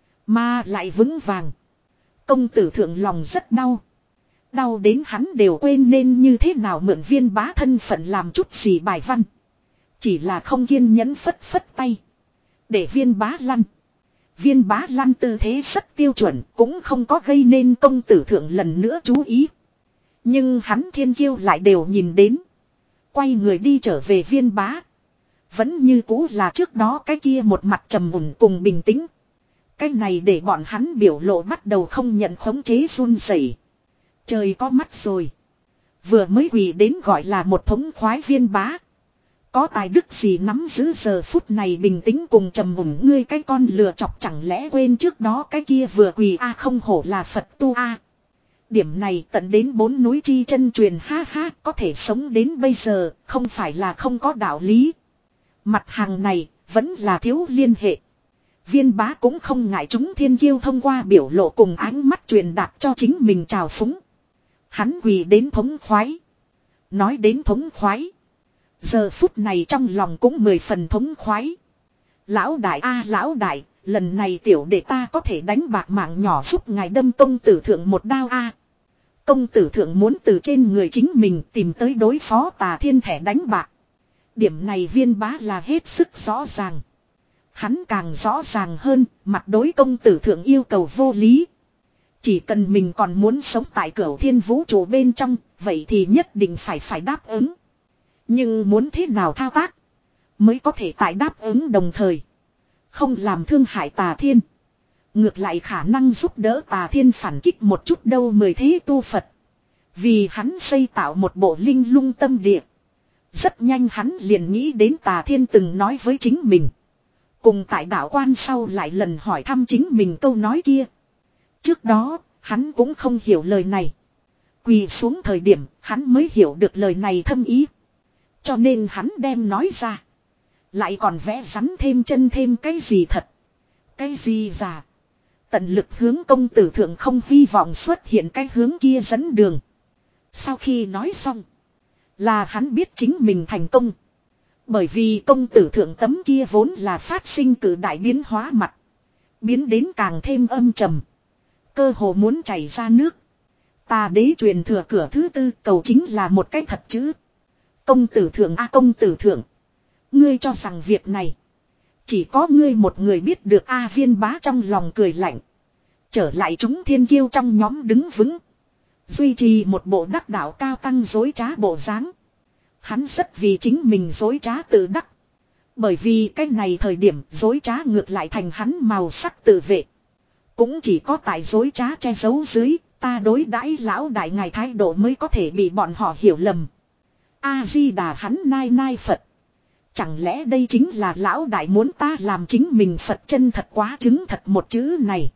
mà lại vững vàng. Công tử thượng lòng rất đau. Đau đến hắn đều quên nên như thế nào mượn viên bá thân phận làm chút gì bài văn. Chỉ là không kiên nhẫn phất phất tay. Để viên bá lăn. Viên bá lăn tư thế rất tiêu chuẩn, cũng không có gây nên công tử thượng lần nữa chú ý. Nhưng hắn thiên kiêu lại đều nhìn đến. Quay người đi trở về viên bá. Vẫn như cũ là trước đó cái kia một mặt trầm mùn cùng bình tĩnh. Cái này để bọn hắn biểu lộ bắt đầu không nhận khống chế run rẩy. Trời có mắt rồi. Vừa mới quỳ đến gọi là một thống khoái viên bá. Có tài đức gì nắm giữ giờ phút này bình tĩnh cùng trầm mùn ngươi cái con lừa chọc chẳng lẽ quên trước đó cái kia vừa quỳ a không hổ là Phật tu a. Điểm này tận đến bốn núi chi chân truyền ha ha có thể sống đến bây giờ không phải là không có đạo lý. Mặt hàng này vẫn là thiếu liên hệ. Viên bá cũng không ngại chúng thiên kiêu thông qua biểu lộ cùng ánh mắt truyền đạt cho chính mình trào phúng. Hắn quỳ đến thống khoái. Nói đến thống khoái. Giờ phút này trong lòng cũng mười phần thống khoái. Lão đại a lão đại, lần này tiểu đệ ta có thể đánh bạc mạng nhỏ giúp ngài đâm công tử thượng một đao a. Công tử thượng muốn từ trên người chính mình tìm tới đối phó Tà Thiên thẻ đánh bạc. Điểm này viên bá là hết sức rõ ràng. Hắn càng rõ ràng hơn, mặt đối công tử thượng yêu cầu vô lý. Chỉ cần mình còn muốn sống tại cửu thiên vũ trụ bên trong, vậy thì nhất định phải phải đáp ứng. Nhưng muốn thế nào thao tác, mới có thể tại đáp ứng đồng thời không làm thương hại Tà Thiên. Ngược lại khả năng giúp đỡ Tà Thiên phản kích một chút đâu mười thế tu Phật. Vì hắn xây tạo một bộ linh lung tâm địa. Rất nhanh hắn liền nghĩ đến Tà Thiên từng nói với chính mình. Cùng tại đạo quan sau lại lần hỏi thăm chính mình câu nói kia. Trước đó, hắn cũng không hiểu lời này. Quỳ xuống thời điểm, hắn mới hiểu được lời này thâm ý. Cho nên hắn đem nói ra. Lại còn vẽ rắn thêm chân thêm cái gì thật. Cái gì giả. Tận lực hướng công tử thượng không hy vọng xuất hiện cái hướng kia dẫn đường. Sau khi nói xong. Là hắn biết chính mình thành công. Bởi vì công tử thượng tấm kia vốn là phát sinh cử đại biến hóa mặt. Biến đến càng thêm âm trầm. Cơ hồ muốn chảy ra nước. Tà đế truyền thừa cửa thứ tư cầu chính là một cái thật chữ. Công tử thượng a công tử thượng. Ngươi cho rằng việc này. Chỉ có ngươi một người biết được a viên bá trong lòng cười lạnh. Trở lại chúng thiên kiêu trong nhóm đứng vững. Duy trì một bộ đắc đạo cao tăng dối trá bộ dáng. Hắn rất vì chính mình dối trá tự đắc. Bởi vì cái này thời điểm dối trá ngược lại thành hắn màu sắc tự vệ. Cũng chỉ có tại dối trá che giấu dưới, ta đối đãi lão đại ngài thái độ mới có thể bị bọn họ hiểu lầm. A-di-đà hắn nai nai Phật. Chẳng lẽ đây chính là lão đại muốn ta làm chính mình Phật chân thật quá chứng thật một chữ này.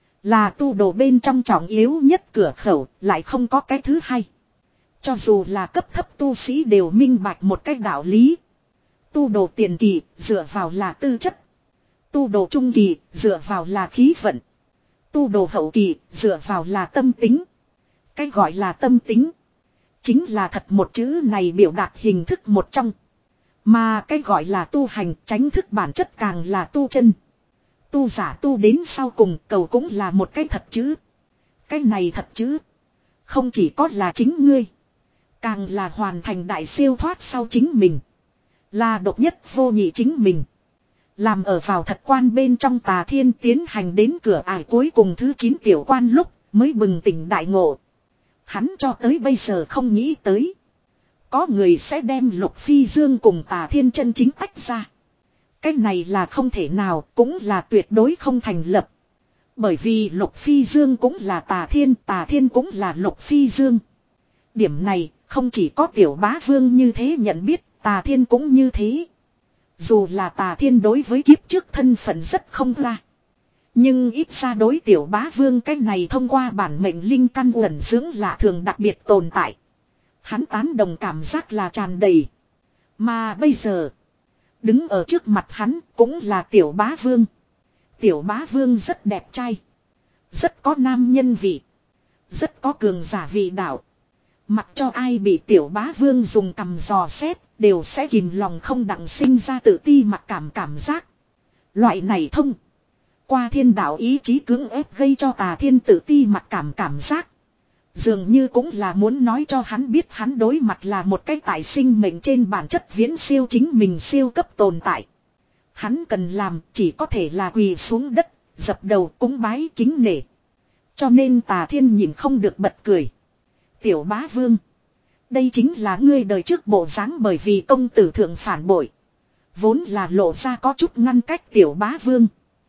Là tu đồ bên trong trọng yếu nhất cửa khẩu, lại không có cái thứ hai. Cho dù là cấp thấp tu sĩ đều minh bạch một cách đạo lý. Tu đồ tiền kỳ, dựa vào là tư chất. Tu đồ trung kỳ, dựa vào là khí vận. Tu đồ hậu kỳ, dựa vào là tâm tính. Cái gọi là tâm tính. Chính là thật một chữ này biểu đạt hình thức một trong. Mà cái gọi là tu hành, tránh thức bản chất càng là tu chân. Tu giả tu đến sau cùng cầu cũng là một cái thật chữ. Cái này thật chữ. Không chỉ có là chính ngươi. Càng là hoàn thành đại siêu thoát sau chính mình. Là độc nhất vô nhị chính mình. Làm ở vào thật quan bên trong Tà Thiên tiến hành đến cửa ải cuối cùng thứ chín tiểu quan lúc mới bừng tỉnh đại ngộ. Hắn cho tới bây giờ không nghĩ tới. Có người sẽ đem Lục Phi Dương cùng Tà Thiên chân chính tách ra. Cái này là không thể nào, cũng là tuyệt đối không thành lập. Bởi vì Lục Phi Dương cũng là Tà Thiên, Tà Thiên cũng là Lục Phi Dương. Điểm này, không chỉ có tiểu bá vương như thế nhận biết, Tà Thiên cũng như thế. Dù là Tà Thiên đối với kiếp trước thân phận rất không ra. Nhưng ít ra đối tiểu bá vương cái này thông qua bản mệnh linh căn uẩn dưỡng lạ thường đặc biệt tồn tại. Hắn tán đồng cảm giác là tràn đầy. Mà bây giờ, đứng ở trước mặt hắn cũng là tiểu bá vương. Tiểu bá vương rất đẹp trai. Rất có nam nhân vị. Rất có cường giả vị đạo. Mặc cho ai bị tiểu bá vương dùng cầm dò xét, đều sẽ kìm lòng không đặng sinh ra tự ti mặc cảm cảm giác. Loại này thông qua thiên đạo ý chí cưỡng ép gây cho Tà Thiên tự ti mặc cảm cảm giác. Dường như cũng là muốn nói cho hắn biết hắn đối mặt là một cái tại sinh mệnh trên bản chất viễn siêu chính mình siêu cấp tồn tại. Hắn cần làm chỉ có thể là quỳ xuống đất, dập đầu cúng bái kính nể. Cho nên Tà Thiên nhìn không được bật cười. Tiểu bá vương. Đây chính là ngươi đời trước bộ dáng bởi vì công tử thượng phản bội. Vốn là lộ ra có chút ngăn cách Tiểu Bá Vương.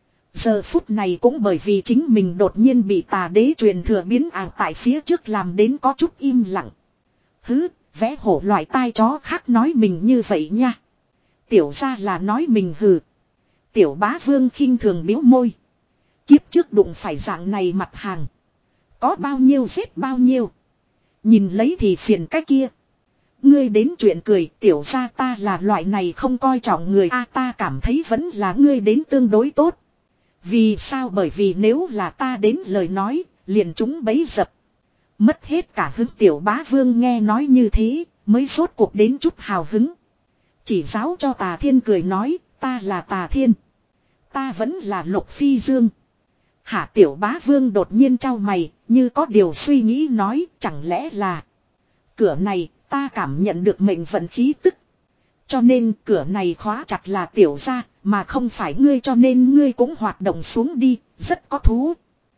Giờ phút này cũng bởi vì chính mình đột nhiên bị tà đế truyền thừa biến ảo tại phía trước làm đến có chút im lặng. Hứ, vẽ hổ loại tai chó khác nói mình như vậy nha. Tiểu ra là nói mình hừ. Tiểu Bá Vương khinh thường biếu môi. Kiếp trước đụng phải dạng này mặt hàng. Có bao nhiêu giết bao nhiêu. Nhìn lấy thì phiền cái kia. Ngươi đến chuyện cười, tiểu ra ta là loại này không coi trọng người a, ta cảm thấy vẫn là ngươi đến tương đối tốt. Vì sao? Bởi vì nếu là ta đến lời nói, liền chúng bấy dập. Mất hết cả hứng. Tiểu Bá Vương nghe nói như thế, mới rốt cuộc đến chút hào hứng. Chỉ giáo cho Tà Thiên cười nói, ta là Tà Thiên. Ta vẫn là Lục Phi Dương. Hả? Tiểu Bá Vương đột nhiên trao mày, như có điều suy nghĩ nói, chẳng lẽ là cửa này ta cảm nhận được mệnh vận khí tức. Cho nên cửa này khóa chặt là tiểu gia, mà không phải ngươi, cho nên ngươi cũng hoạt động xuống đi, rất có thú.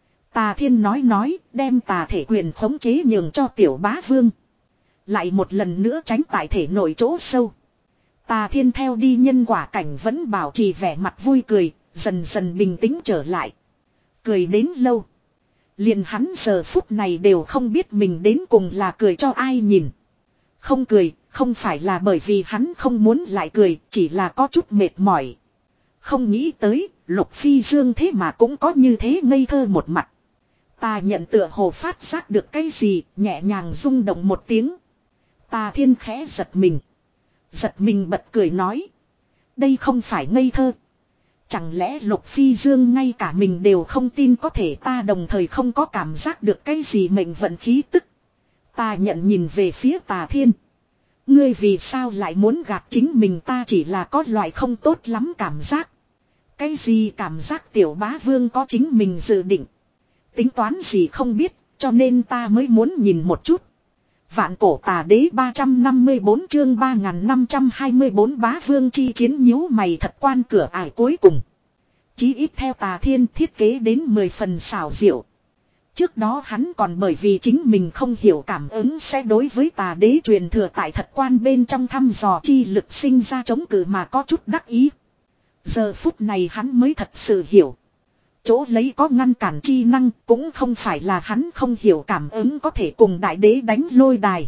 Tà Thiên nói nói, đem tà thể quyền khống chế nhường cho Tiểu Bá Vương. Lại một lần nữa tránh tại thể nội chỗ sâu. Tà Thiên theo đi nhân quả cảnh vẫn bảo trì vẻ mặt vui cười, dần dần bình tĩnh trở lại. Cười đến lâu. Liền hắn giờ phút này đều không biết mình đến cùng là cười cho ai nhìn. Không cười, không phải là bởi vì hắn không muốn lại cười, chỉ là có chút mệt mỏi. Không nghĩ tới, Lục Phi Dương thế mà cũng có như thế ngây thơ một mặt. Ta nhận tựa hồ phát giác được cái gì, nhẹ nhàng rung động một tiếng. Tà Thiên khẽ giật mình. Giật mình bật cười nói. Đây không phải ngây thơ. Chẳng lẽ Lục Phi Dương ngay cả mình đều không tin có thể ta đồng thời không có cảm giác được cái gì mệnh vận khí tức. Ta nhận nhìn về phía Tà Thiên. Ngươi vì sao lại muốn gạt chính mình, ta chỉ là có loại không tốt lắm cảm giác. Cái gì cảm giác? Tiểu Bá Vương có chính mình dự định. Tính toán gì không biết, cho nên ta mới muốn nhìn một chút. Vạn cổ tà đế ba trăm năm mươi bốn chương ba nghìn năm trăm hai mươi bốn Bá Vương chi chiến nhíu mày thật, quan cửa ải cuối cùng. Chí ít theo Tà Thiên thiết kế đến mười phần xảo diệu. Trước đó hắn còn bởi vì chính mình không hiểu cảm ứng sẽ đối với tà đế truyền thừa tại thật quan bên trong thăm dò chi lực sinh ra chống cự mà có chút đắc ý. Giờ phút này hắn mới thật sự hiểu. Chỗ lấy có ngăn cản chi năng cũng không phải là hắn không hiểu cảm ứng có thể cùng đại đế đánh lôi đài.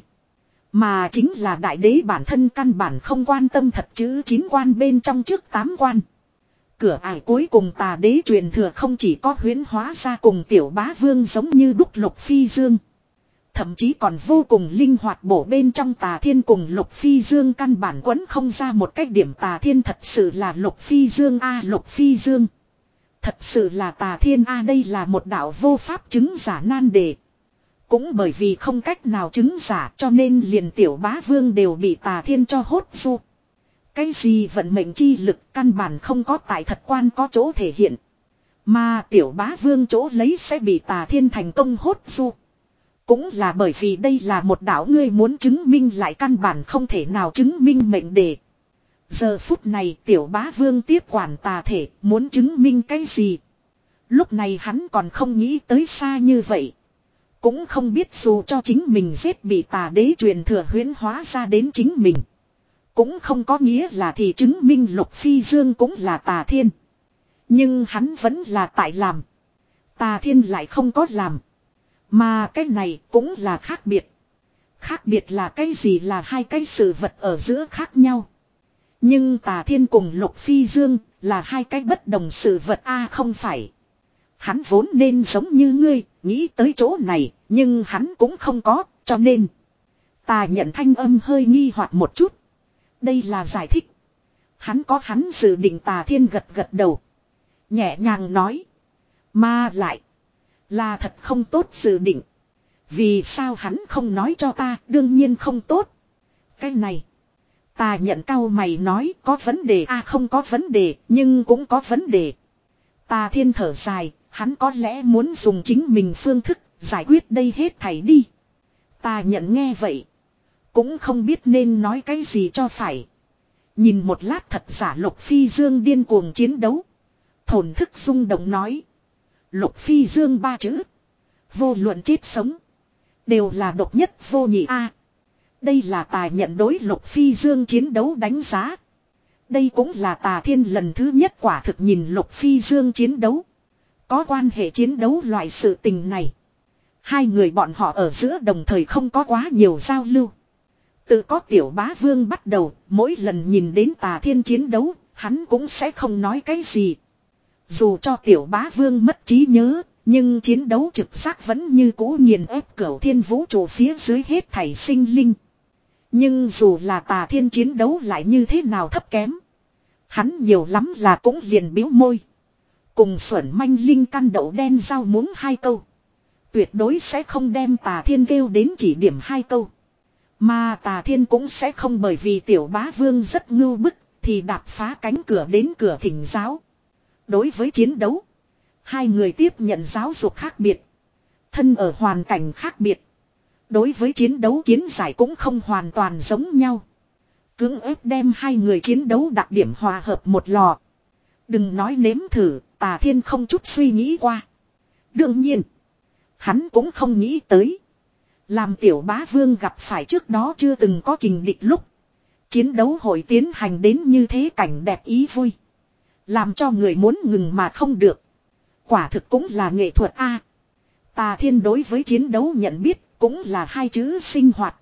Mà chính là đại đế bản thân căn bản không quan tâm thật chữ chín quan bên trong trước tám quan. Cửa ải cuối cùng tà đế truyền thừa không chỉ có huyễn hóa ra cùng Tiểu Bá Vương giống như đúc Lục Phi Dương. Thậm chí còn vô cùng linh hoạt bổ bên trong Tà Thiên cùng Lục Phi Dương căn bản quấn không ra một cách điểm. Tà Thiên thật sự là Lục Phi Dương a, Lục Phi Dương. Thật sự là Tà Thiên a, đây là một đạo vô pháp chứng giả nan đề. Cũng bởi vì không cách nào chứng giả cho nên liền Tiểu Bá Vương đều bị Tà Thiên cho hốt du. Cái gì vận mệnh chi lực căn bản không có tại thật quan có chỗ thể hiện. Mà Tiểu Bá Vương chỗ lấy sẽ bị Tà Thiên thành công hốt du. Cũng là bởi vì đây là một đạo ngươi muốn chứng minh lại căn bản không thể nào chứng minh mệnh đề. Giờ phút này Tiểu Bá Vương tiếp quản tà thể muốn chứng minh cái gì. Lúc này hắn còn không nghĩ tới xa như vậy. Cũng không biết dù cho chính mình giết bị tà đế truyền thừa huyễn hóa ra đến chính mình. Cũng không có nghĩa là thì chứng minh Lục Phi Dương cũng là Tà Thiên. Nhưng hắn vẫn là tại làm. Tà Thiên lại không có làm. Mà cái này cũng là khác biệt. Khác biệt là cái gì? Là hai cái sự vật ở giữa khác nhau. Nhưng Tà Thiên cùng Lục Phi Dương là hai cái bất đồng sự vật a à, không phải. Hắn vốn nên giống như ngươi, nghĩ tới chỗ này, nhưng hắn cũng không có, cho nên. Tà nhận thanh âm hơi nghi hoặc một chút. Đây là giải thích. Hắn có hắn dự định. Tà Thiên gật gật đầu. Nhẹ nhàng nói. Mà lại. Là thật không tốt dự định. Vì sao hắn không nói cho ta? Đương nhiên không tốt. Cái này. Tà nhận cau mày nói có vấn đề a à, không có vấn đề nhưng cũng có vấn đề. Tà Thiên thở dài. Hắn có lẽ muốn dùng chính mình phương thức giải quyết đây hết thảy đi. Tà nhận nghe vậy. Cũng không biết nên nói cái gì cho phải. Nhìn một lát thật giả Lục Phi Dương điên cuồng chiến đấu. Thổn thức rung động nói. Lục Phi Dương ba chữ. Vô luận chết sống. Đều là độc nhất vô nhị a. Đây là Tà nhận đối Lục Phi Dương chiến đấu đánh giá. Đây cũng là Tà Thiên lần thứ nhất quả thực nhìn Lục Phi Dương chiến đấu. Có quan hệ chiến đấu loại sự tình này. Hai người bọn họ ở giữa đồng thời không có quá nhiều giao lưu. Từ có Tiểu Bá Vương bắt đầu, mỗi lần nhìn đến Tà Thiên chiến đấu, hắn cũng sẽ không nói cái gì. Dù cho Tiểu Bá Vương mất trí nhớ, nhưng chiến đấu trực giác vẫn như cũ nghiền ép Cửu Thiên vũ trụ phía dưới hết thảy sinh linh. Nhưng dù là Tà Thiên chiến đấu lại như thế nào thấp kém, hắn nhiều lắm là cũng liền biếu môi. Cùng Xuẩn Manh Linh căn đậu đen rau muống hai câu. Tuyệt đối sẽ không đem Tà Thiên kêu đến chỉ điểm hai câu. Mà Tà Thiên cũng sẽ không bởi vì Tiểu Bá Vương rất ngưu bức thì đạp phá cánh cửa đến cửa thỉnh giáo. Đối với chiến đấu, hai người tiếp nhận giáo dục khác biệt. Thân ở hoàn cảnh khác biệt. Đối với chiến đấu kiến giải cũng không hoàn toàn giống nhau. Cưỡng ép đem hai người chiến đấu đặc điểm hòa hợp một lò. Đừng nói nếm thử, Tà Thiên không chút suy nghĩ qua. Đương nhiên, hắn cũng không nghĩ tới. Làm Tiểu Bá Vương gặp phải trước đó chưa từng có kình địch lúc. Chiến đấu hội tiến hành đến như thế cảnh đẹp ý vui. Làm cho người muốn ngừng mà không được. Quả thực cũng là nghệ thuật a. Tà Thiên đối với chiến đấu nhận biết cũng là hai chữ sinh hoạt.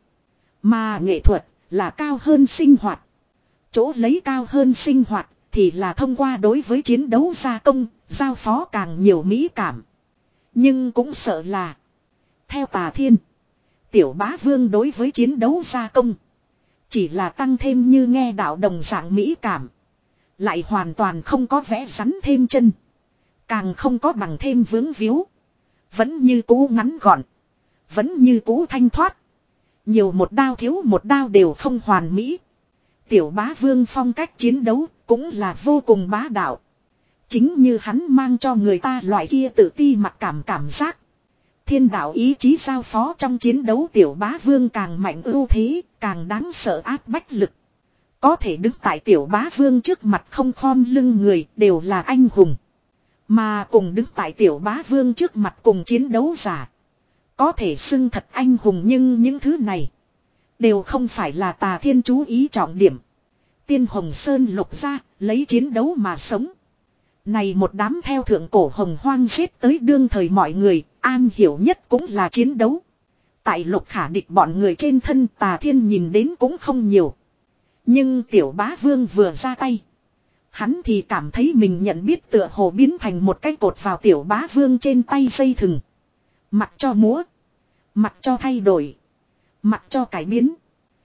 Mà nghệ thuật là cao hơn sinh hoạt. Chỗ lấy cao hơn sinh hoạt thì là thông qua đối với chiến đấu gia công, giao phó càng nhiều mỹ cảm. Nhưng cũng sợ là theo Tà Thiên, Tiểu Bá Vương đối với chiến đấu gia công chỉ là tăng thêm như nghe đạo đồng dạng mỹ cảm. Lại hoàn toàn không có vẽ rắn thêm chân. Càng không có bằng thêm vướng víu. Vẫn như cũ ngắn gọn. Vẫn như cũ thanh thoát. Nhiều một đao thiếu một đao đều không hoàn mỹ. Tiểu Bá Vương phong cách chiến đấu cũng là vô cùng bá đạo. Chính như hắn mang cho người ta loại kia tự ti mặc cảm cảm giác. Thiên đạo ý chí giao phó trong chiến đấu Tiểu Bá Vương càng mạnh ưu thế, càng đáng sợ áp bách lực. Có thể đứng tại Tiểu Bá Vương trước mặt không khom lưng người đều là anh hùng. Mà cùng đứng tại Tiểu Bá Vương trước mặt cùng chiến đấu giả. Có thể xưng thật anh hùng nhưng những thứ này đều không phải là Tà Thiên chú ý trọng điểm. Tiên Hồng Sơn lục ra, lấy chiến đấu mà sống. Này một đám theo thượng cổ hồng hoang giết tới đương thời mọi người, an hiểu nhất cũng là chiến đấu. Tại Lục Khả Địch bọn người trên thân Tà Thiên nhìn đến cũng không nhiều. Nhưng Tiểu Bá Vương vừa ra tay, hắn thì cảm thấy mình nhận biết tựa hồ biến thành một cái cột vào Tiểu Bá Vương trên tay dây thừng. Mặc cho múa, mặc cho thay đổi, mặc cho cải biến.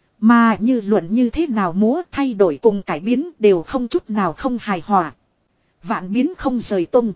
Mà như luận như thế nào múa thay đổi cùng cải biến đều không chút nào không hài hòa. Vạn biến không rời tung.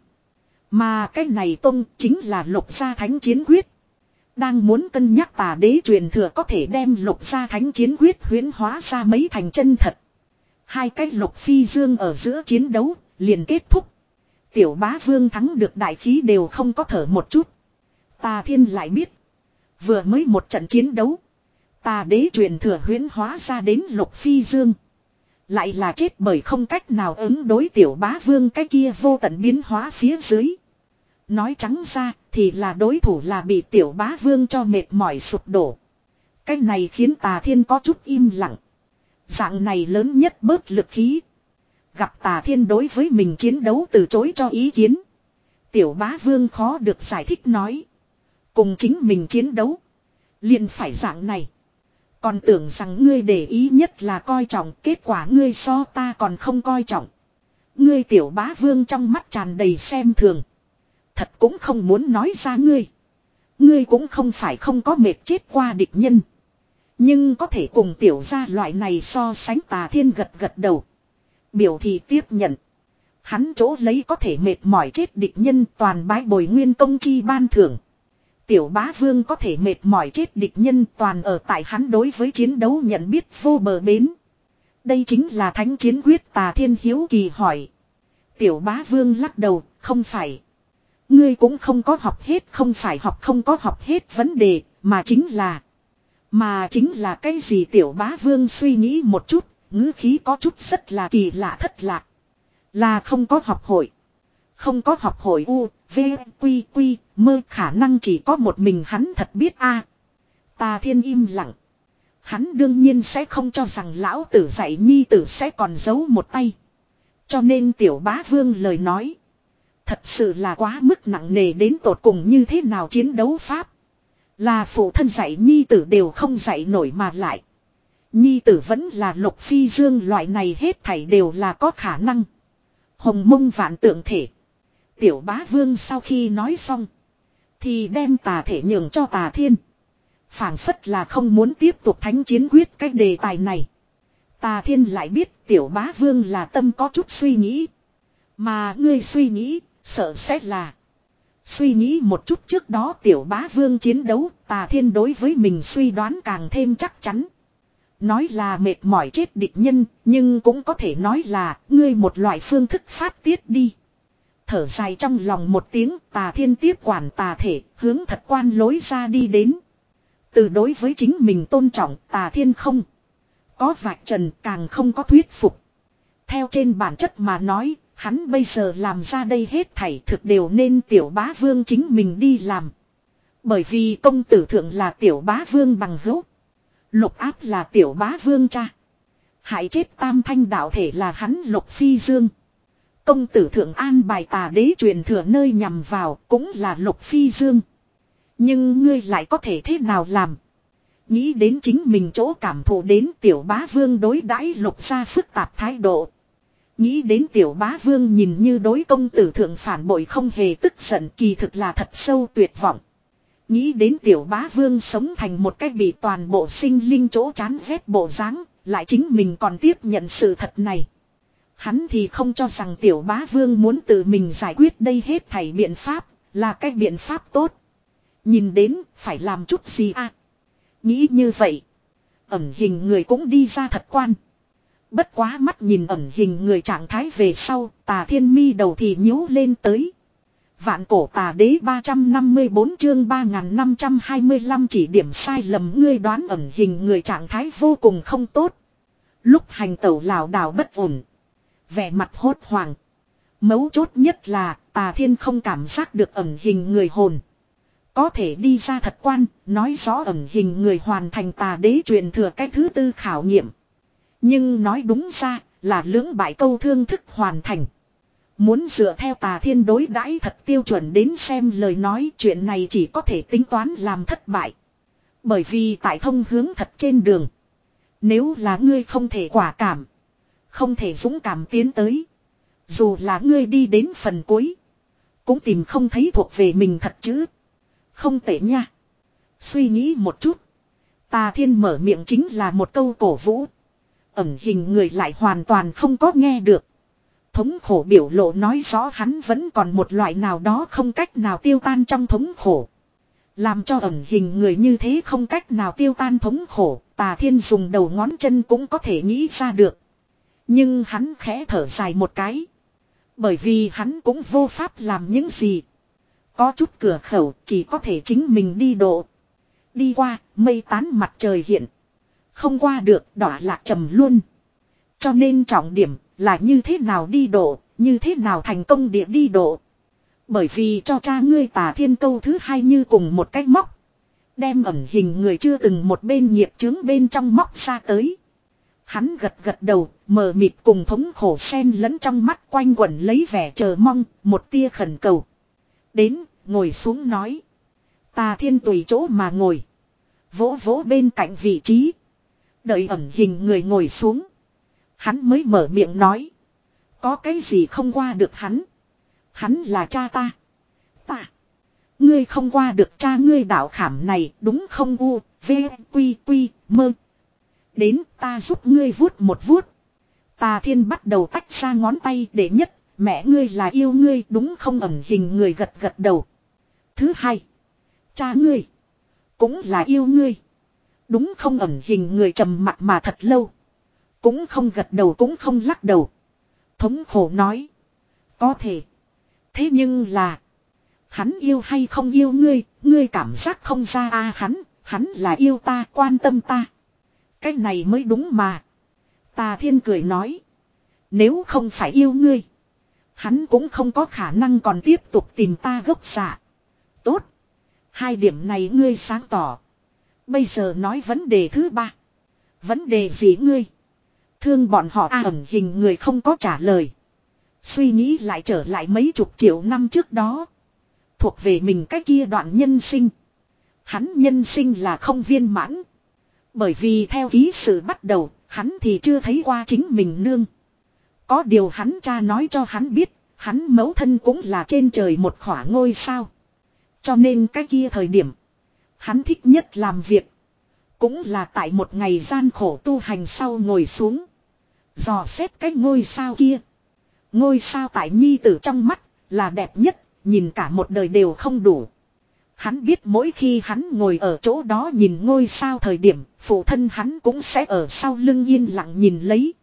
Mà cái này tung chính là Lục Gia Thánh Chiến Quyết. Đang muốn cân nhắc Tà Đế truyền thừa có thể đem Lục Gia Thánh Chiến Quyết huyễn hóa ra mấy thành chân thật. Hai cái Lục Phi Dương ở giữa chiến đấu liền kết thúc. Tiểu Bá Vương thắng được đại khí đều không có thở một chút. Tà Thiên lại biết. Vừa mới một trận chiến đấu. Tà Đế truyền thừa huyễn hóa ra đến Lục Phi Dương. Lại là chết bởi không cách nào ứng đối Tiểu Bá Vương cái kia vô tận biến hóa phía dưới. Nói trắng ra thì là đối thủ là bị Tiểu Bá Vương cho mệt mỏi sụp đổ. Cái này khiến Tà Thiên có chút im lặng. Dạng này lớn nhất bớt lực khí. Gặp Tà Thiên đối với mình chiến đấu từ chối cho ý kiến. Tiểu Bá Vương khó được giải thích nói. Cùng chính mình chiến đấu. Liền phải dạng này. Còn tưởng rằng ngươi để ý nhất là coi trọng, kết quả ngươi so ta còn không coi trọng. Ngươi Tiểu Bá Vương trong mắt tràn đầy xem thường. Thật cũng không muốn nói ra ngươi. Ngươi cũng không phải không có mệt chết qua địch nhân. Nhưng có thể cùng Tiểu gia loại này so sánh. Tà Thiên gật gật đầu. Biểu thị tiếp nhận. Hắn chỗ lấy có thể mệt mỏi chết địch nhân toàn bái bồi nguyên công chi ban thưởng. Tiểu Bá Vương có thể mệt mỏi chết địch nhân toàn ở tại hắn đối với chiến đấu nhận biết vô bờ bến. Đây chính là Thánh Chiến Quyết. Tà Thiên hiếu kỳ hỏi. Tiểu Bá Vương lắc đầu, không phải. Ngươi cũng không có học hết, không phải học không có học hết vấn đề, mà chính là. Mà chính là cái gì? Tiểu Bá Vương suy nghĩ một chút, ngữ khí có chút rất là kỳ lạ thất lạc. Là không có học hội. Không có học hội u, v, quy, quy, mơ khả năng chỉ có một mình hắn thật biết a. Tà Thiên im lặng. Hắn đương nhiên sẽ không cho rằng lão tử dạy nhi tử sẽ còn giấu một tay. Cho nên tiểu bá vương lời nói. Thật sự là quá mức nặng nề đến tột cùng như thế nào chiến đấu pháp. Là phụ thân dạy nhi tử đều không dạy nổi mà lại. Nhi tử vẫn là Lục Phi Dương loại này hết thảy đều là có khả năng. Hồng mông vạn tượng thể. Tiểu bá vương sau khi nói xong. Thì đem tà thể nhường cho tà thiên. Phảng phất là không muốn tiếp tục thánh chiến quyết cái đề tài này. Tà thiên lại biết tiểu bá vương là tâm có chút suy nghĩ. Mà ngươi suy nghĩ, sợ sẽ là. Suy nghĩ một chút trước đó tiểu bá vương chiến đấu, tà thiên đối với mình suy đoán càng thêm chắc chắn. Nói là mệt mỏi chết địch nhân, nhưng cũng có thể nói là ngươi một loại phương thức phát tiết đi. Thở dài trong lòng một tiếng, tà thiên tiếp quản tà thể, hướng thật quan lối ra đi đến. Từ đối với chính mình tôn trọng, tà thiên không có vạch trần, càng không có thuyết phục. Theo trên bản chất mà nói, hắn bây giờ làm ra đây hết thảy thực đều nên tiểu bá vương chính mình đi làm. Bởi vì công tử thượng là tiểu bá vương bằng hữu. Lục áp là tiểu bá vương cha. Hại chết tam thanh đạo thể là hắn Lục Phi Dương. Công tử thượng an bài tà đế truyền thừa nơi nhằm vào cũng là Lục Phi Dương. Nhưng ngươi lại có thể thế nào làm? Nghĩ đến chính mình chỗ cảm thụ đến tiểu bá vương đối đãi Lục gia phức tạp thái độ. Nghĩ đến tiểu bá vương nhìn như đối công tử thượng phản bội không hề tức giận, kỳ thực là thật sâu tuyệt vọng. Nghĩ đến tiểu bá vương sống thành một cách bị toàn bộ sinh linh chỗ chán ghét bộ dáng, lại chính mình còn tiếp nhận sự thật này. Hắn thì không cho rằng tiểu bá vương muốn tự mình giải quyết đây hết thảy biện pháp, là cái biện pháp tốt. Nhìn đến, phải làm chút gì à? Nghĩ như vậy. Ẩn hình người cũng đi ra thật quan. Bất quá mắt nhìn ẩn hình người trạng thái về sau, tà thiên mi đầu thì nhíu lên tới. Vạn cổ tà đế ba trăm năm mươi bốn chương ba nghìn năm trăm hai mươi lăm chỉ điểm sai lầm, ngươi đoán ẩn hình người trạng thái vô cùng không tốt. Lúc hành tẩu lảo đảo bất ổn. Vẻ mặt hốt hoảng. Mấu chốt nhất là tà thiên không cảm giác được ẩn hình người hồn. Có thể đi ra thật quan, nói rõ ẩn hình người hoàn thành tà đế truyền thừa cái thứ tư khảo nghiệm. Nhưng nói đúng ra là lưỡng bại câu thương thức hoàn thành. Muốn dựa theo tà thiên đối đãi thật tiêu chuẩn đến xem lời nói, chuyện này chỉ có thể tính toán làm thất bại. Bởi vì tại thông hướng thật trên đường. Nếu là ngươi không thể quả cảm, không thể dũng cảm tiến tới. Dù là ngươi đi đến phần cuối, cũng tìm không thấy thuộc về mình thật chứ. Không tệ nha. Suy nghĩ một chút. Tà thiên mở miệng chính là một câu cổ vũ. Ẩn hình người lại hoàn toàn không có nghe được. Thống khổ biểu lộ nói rõ hắn vẫn còn một loại nào đó không cách nào tiêu tan trong thống khổ. Làm cho ẩn hình người như thế không cách nào tiêu tan thống khổ, tà thiên dùng đầu ngón chân cũng có thể nghĩ ra được. Nhưng hắn khẽ thở dài một cái. Bởi vì hắn cũng vô pháp làm những gì. Có chút cửa khẩu chỉ có thể chính mình đi độ. Đi qua, mây tán mặt trời hiện. Không qua được, đọa lạc trầm luôn. Cho nên trọng điểm là như thế nào đi độ, như thế nào thành công địa đi độ. Bởi vì cho cha ngươi tà thiên câu thứ hai như cùng một cái móc. Đem ẩn hình người chưa từng một bên nghiệp chướng bên trong móc ra tới. Hắn gật gật đầu, mờ mịt cùng thống khổ xen lẫn trong mắt quanh quẩn lấy vẻ chờ mong, một tia khẩn cầu. Đến, ngồi xuống nói. Tà thiên tùy chỗ mà ngồi. Vỗ vỗ bên cạnh vị trí. Đợi ẩn hình người ngồi xuống. Hắn mới mở miệng nói. Có cái gì không qua được hắn. Hắn là cha ta. Ta. Ngươi không qua được cha ngươi đạo khảm này đúng không u. V. Quy. Quy. Mơ. Đến ta giúp ngươi vuốt một vuốt. Tà thiên bắt đầu tách ra ngón tay để nhất. Mẹ ngươi là yêu ngươi đúng không, ẩn hình người gật gật đầu. Thứ hai. Cha ngươi. Cũng là yêu ngươi. Đúng không, ẩn hình người trầm mặt mà thật lâu. Cũng không gật đầu cũng không lắc đầu. Thống khổ nói. Có thể. Thế nhưng là. Hắn yêu hay không yêu ngươi. Ngươi cảm giác không ra à, hắn. Hắn là yêu ta, quan tâm ta. Cái này mới đúng mà. Tà thiên cười nói. Nếu không phải yêu ngươi. Hắn cũng không có khả năng còn tiếp tục tìm ta gốc dạ. Tốt. Hai điểm này ngươi sáng tỏ. Bây giờ nói vấn đề thứ ba. Vấn đề gì ngươi? Thương bọn họ a ẩn hình người không có trả lời. Suy nghĩ lại trở lại mấy chục triệu năm trước đó. Thuộc về mình cái kia đoạn nhân sinh. Hắn nhân sinh là không viên mãn. Bởi vì theo ký sự bắt đầu, hắn thì chưa thấy qua chính mình nương. Có điều hắn cha nói cho hắn biết, hắn mẫu thân cũng là trên trời một khỏa ngôi sao. Cho nên cái kia thời điểm, hắn thích nhất làm việc. Cũng là tại một ngày gian khổ tu hành sau ngồi xuống. Dò xét cái ngôi sao kia. Ngôi sao tại nhi tử trong mắt là đẹp nhất, nhìn cả một đời đều không đủ. Hắn biết mỗi khi hắn ngồi ở chỗ đó nhìn ngôi sao thời điểm, phụ thân hắn cũng sẽ ở sau lưng yên lặng nhìn lấy.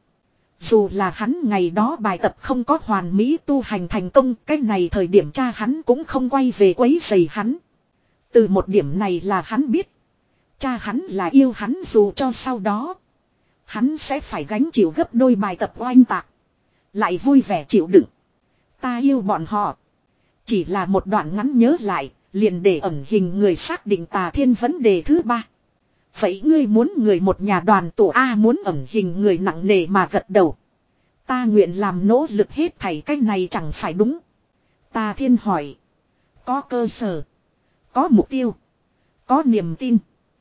Dù là hắn ngày đó bài tập không có hoàn mỹ tu hành thành công, cái này thời điểm cha hắn cũng không quay về quấy rầy hắn. Từ một điểm này là hắn biết. Cha hắn là yêu hắn dù cho sau đó. Hắn sẽ phải gánh chịu gấp đôi bài tập oanh tạc. Lại vui vẻ chịu đựng. Ta yêu bọn họ. Chỉ là một đoạn ngắn nhớ lại, liền để ẩn hình người xác định Tà Thiên vấn đề thứ ba. Vậy ngươi muốn người một nhà đoàn tụ A muốn ẩn hình người nặng nề mà gật đầu. Ta nguyện làm nỗ lực hết thảy cái này chẳng phải đúng. Tà Thiên hỏi. Có cơ sở. Có mục tiêu. Có niềm tin.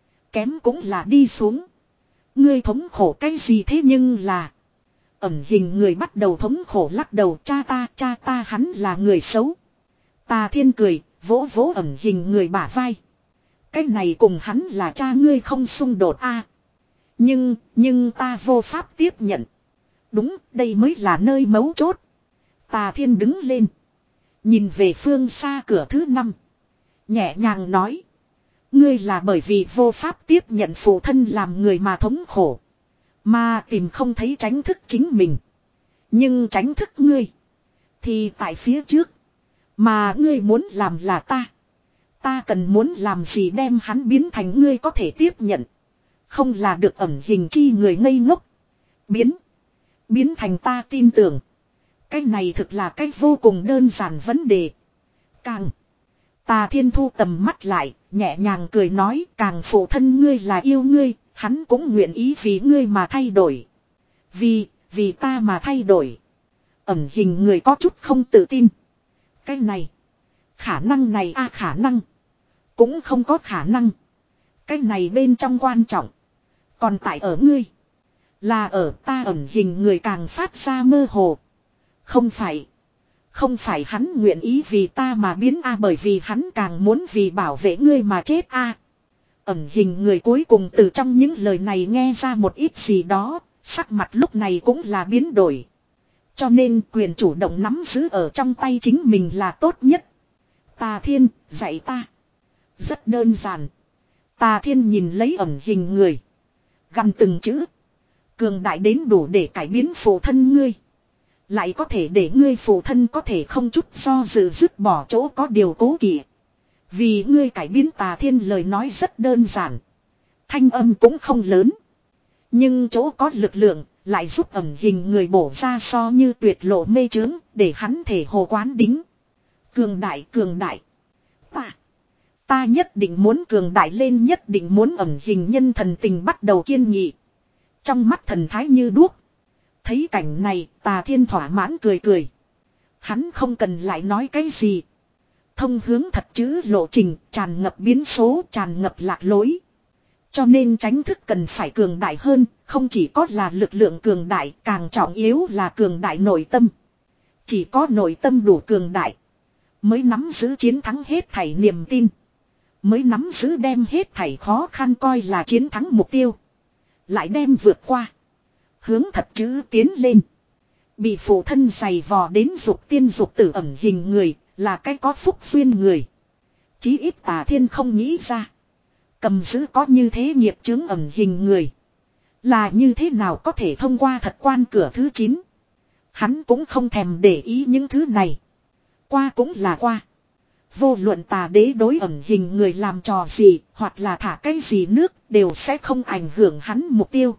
Kém cũng là đi xuống. Ngươi thống khổ cái gì thế nhưng là. Ẩn hình người bắt đầu thống khổ lắc đầu cha ta cha ta hắn là người xấu. Tà Thiên cười vỗ vỗ ẩn hình người bả vai. Cái này cùng hắn là cha ngươi không xung đột a. Nhưng, nhưng ta vô pháp tiếp nhận. Đúng, đây mới là nơi mấu chốt. Tà Thiên đứng lên. Nhìn về phương xa cửa thứ năm. Nhẹ nhàng nói. Ngươi là bởi vì vô pháp tiếp nhận phụ thân làm người mà thống khổ. Mà tìm không thấy tránh thức chính mình. Nhưng tránh thức ngươi. Thì tại phía trước. Mà ngươi muốn làm là ta. Ta cần muốn làm gì đem hắn biến thành ngươi có thể tiếp nhận. Không là được ẩn hình chi người ngây ngốc. Biến. Biến thành ta tin tưởng. Cái này thực là cách vô cùng đơn giản vấn đề. Càng. Tà Thiên thu tầm mắt lại. Nhẹ nhàng cười nói càng phụ thân ngươi là yêu ngươi. Hắn cũng nguyện ý vì ngươi mà thay đổi. Vì, vì ta mà thay đổi. Ẩn hình người có chút không tự tin. Cái này. Khả năng này a à, khả năng. Cũng không có khả năng. Cái này bên trong quan trọng. Còn tại ở ngươi. Là ở ta ẩn hình người càng phát ra mơ hồ. Không phải. Không phải hắn nguyện ý vì ta mà biến a à, bởi vì hắn càng muốn vì bảo vệ ngươi mà chết a. À. Ẩn hình người cuối cùng từ trong những lời này nghe ra một ít gì đó. Sắc mặt lúc này cũng là biến đổi. Cho nên quyền chủ động nắm giữ ở trong tay chính mình là tốt nhất. Tà Thiên, dạy ta. Rất đơn giản. Tà Thiên nhìn lấy ẩn hình người. Gằn từng chữ. Cường đại đến đủ để cải biến phụ thân ngươi. Lại có thể để ngươi phụ thân có thể không chút do dự dứt bỏ chỗ có điều cố kỵ. Vì ngươi cải biến Tà Thiên lời nói rất đơn giản. Thanh âm cũng không lớn. Nhưng chỗ có lực lượng lại giúp ẩn hình người bổ ra so như tuyệt lộ mê trướng để hắn thể hồ quán đính. Cường đại cường đại. Ta. Ta nhất định muốn cường đại lên nhất định muốn ẩn hình nhân thần tình bắt đầu kiên nghị. Trong mắt thần thái như đuốc. Thấy cảnh này Tà Thiên thỏa mãn cười cười. Hắn không cần lại nói cái gì. Thông hướng thật chữ lộ trình tràn ngập biến số tràn ngập lạc lối. Cho nên tránh thức cần phải cường đại hơn. Không chỉ có là lực lượng cường đại càng trọng yếu là cường đại nội tâm. Chỉ có nội tâm đủ cường đại. Mới nắm giữ chiến thắng hết thảy niềm tin. Mới nắm giữ đem hết thảy khó khăn coi là chiến thắng mục tiêu. Lại đem vượt qua. Hướng thật chữ tiến lên. Bị phụ thân giày vò đến dục tiên dục tử ẩn hình người. Là cái có phúc duyên người. Chí ít Tà Thiên không nghĩ ra. Cầm giữ có như thế nghiệp chướng ẩn hình người. Là như thế nào có thể thông qua thật quan cửa thứ chín. Hắn cũng không thèm để ý những thứ này. Qua cũng là qua. Vô luận Tà Đế đối ẩn hình người làm trò gì hoặc là thả cái gì nước đều sẽ không ảnh hưởng hắn mục tiêu.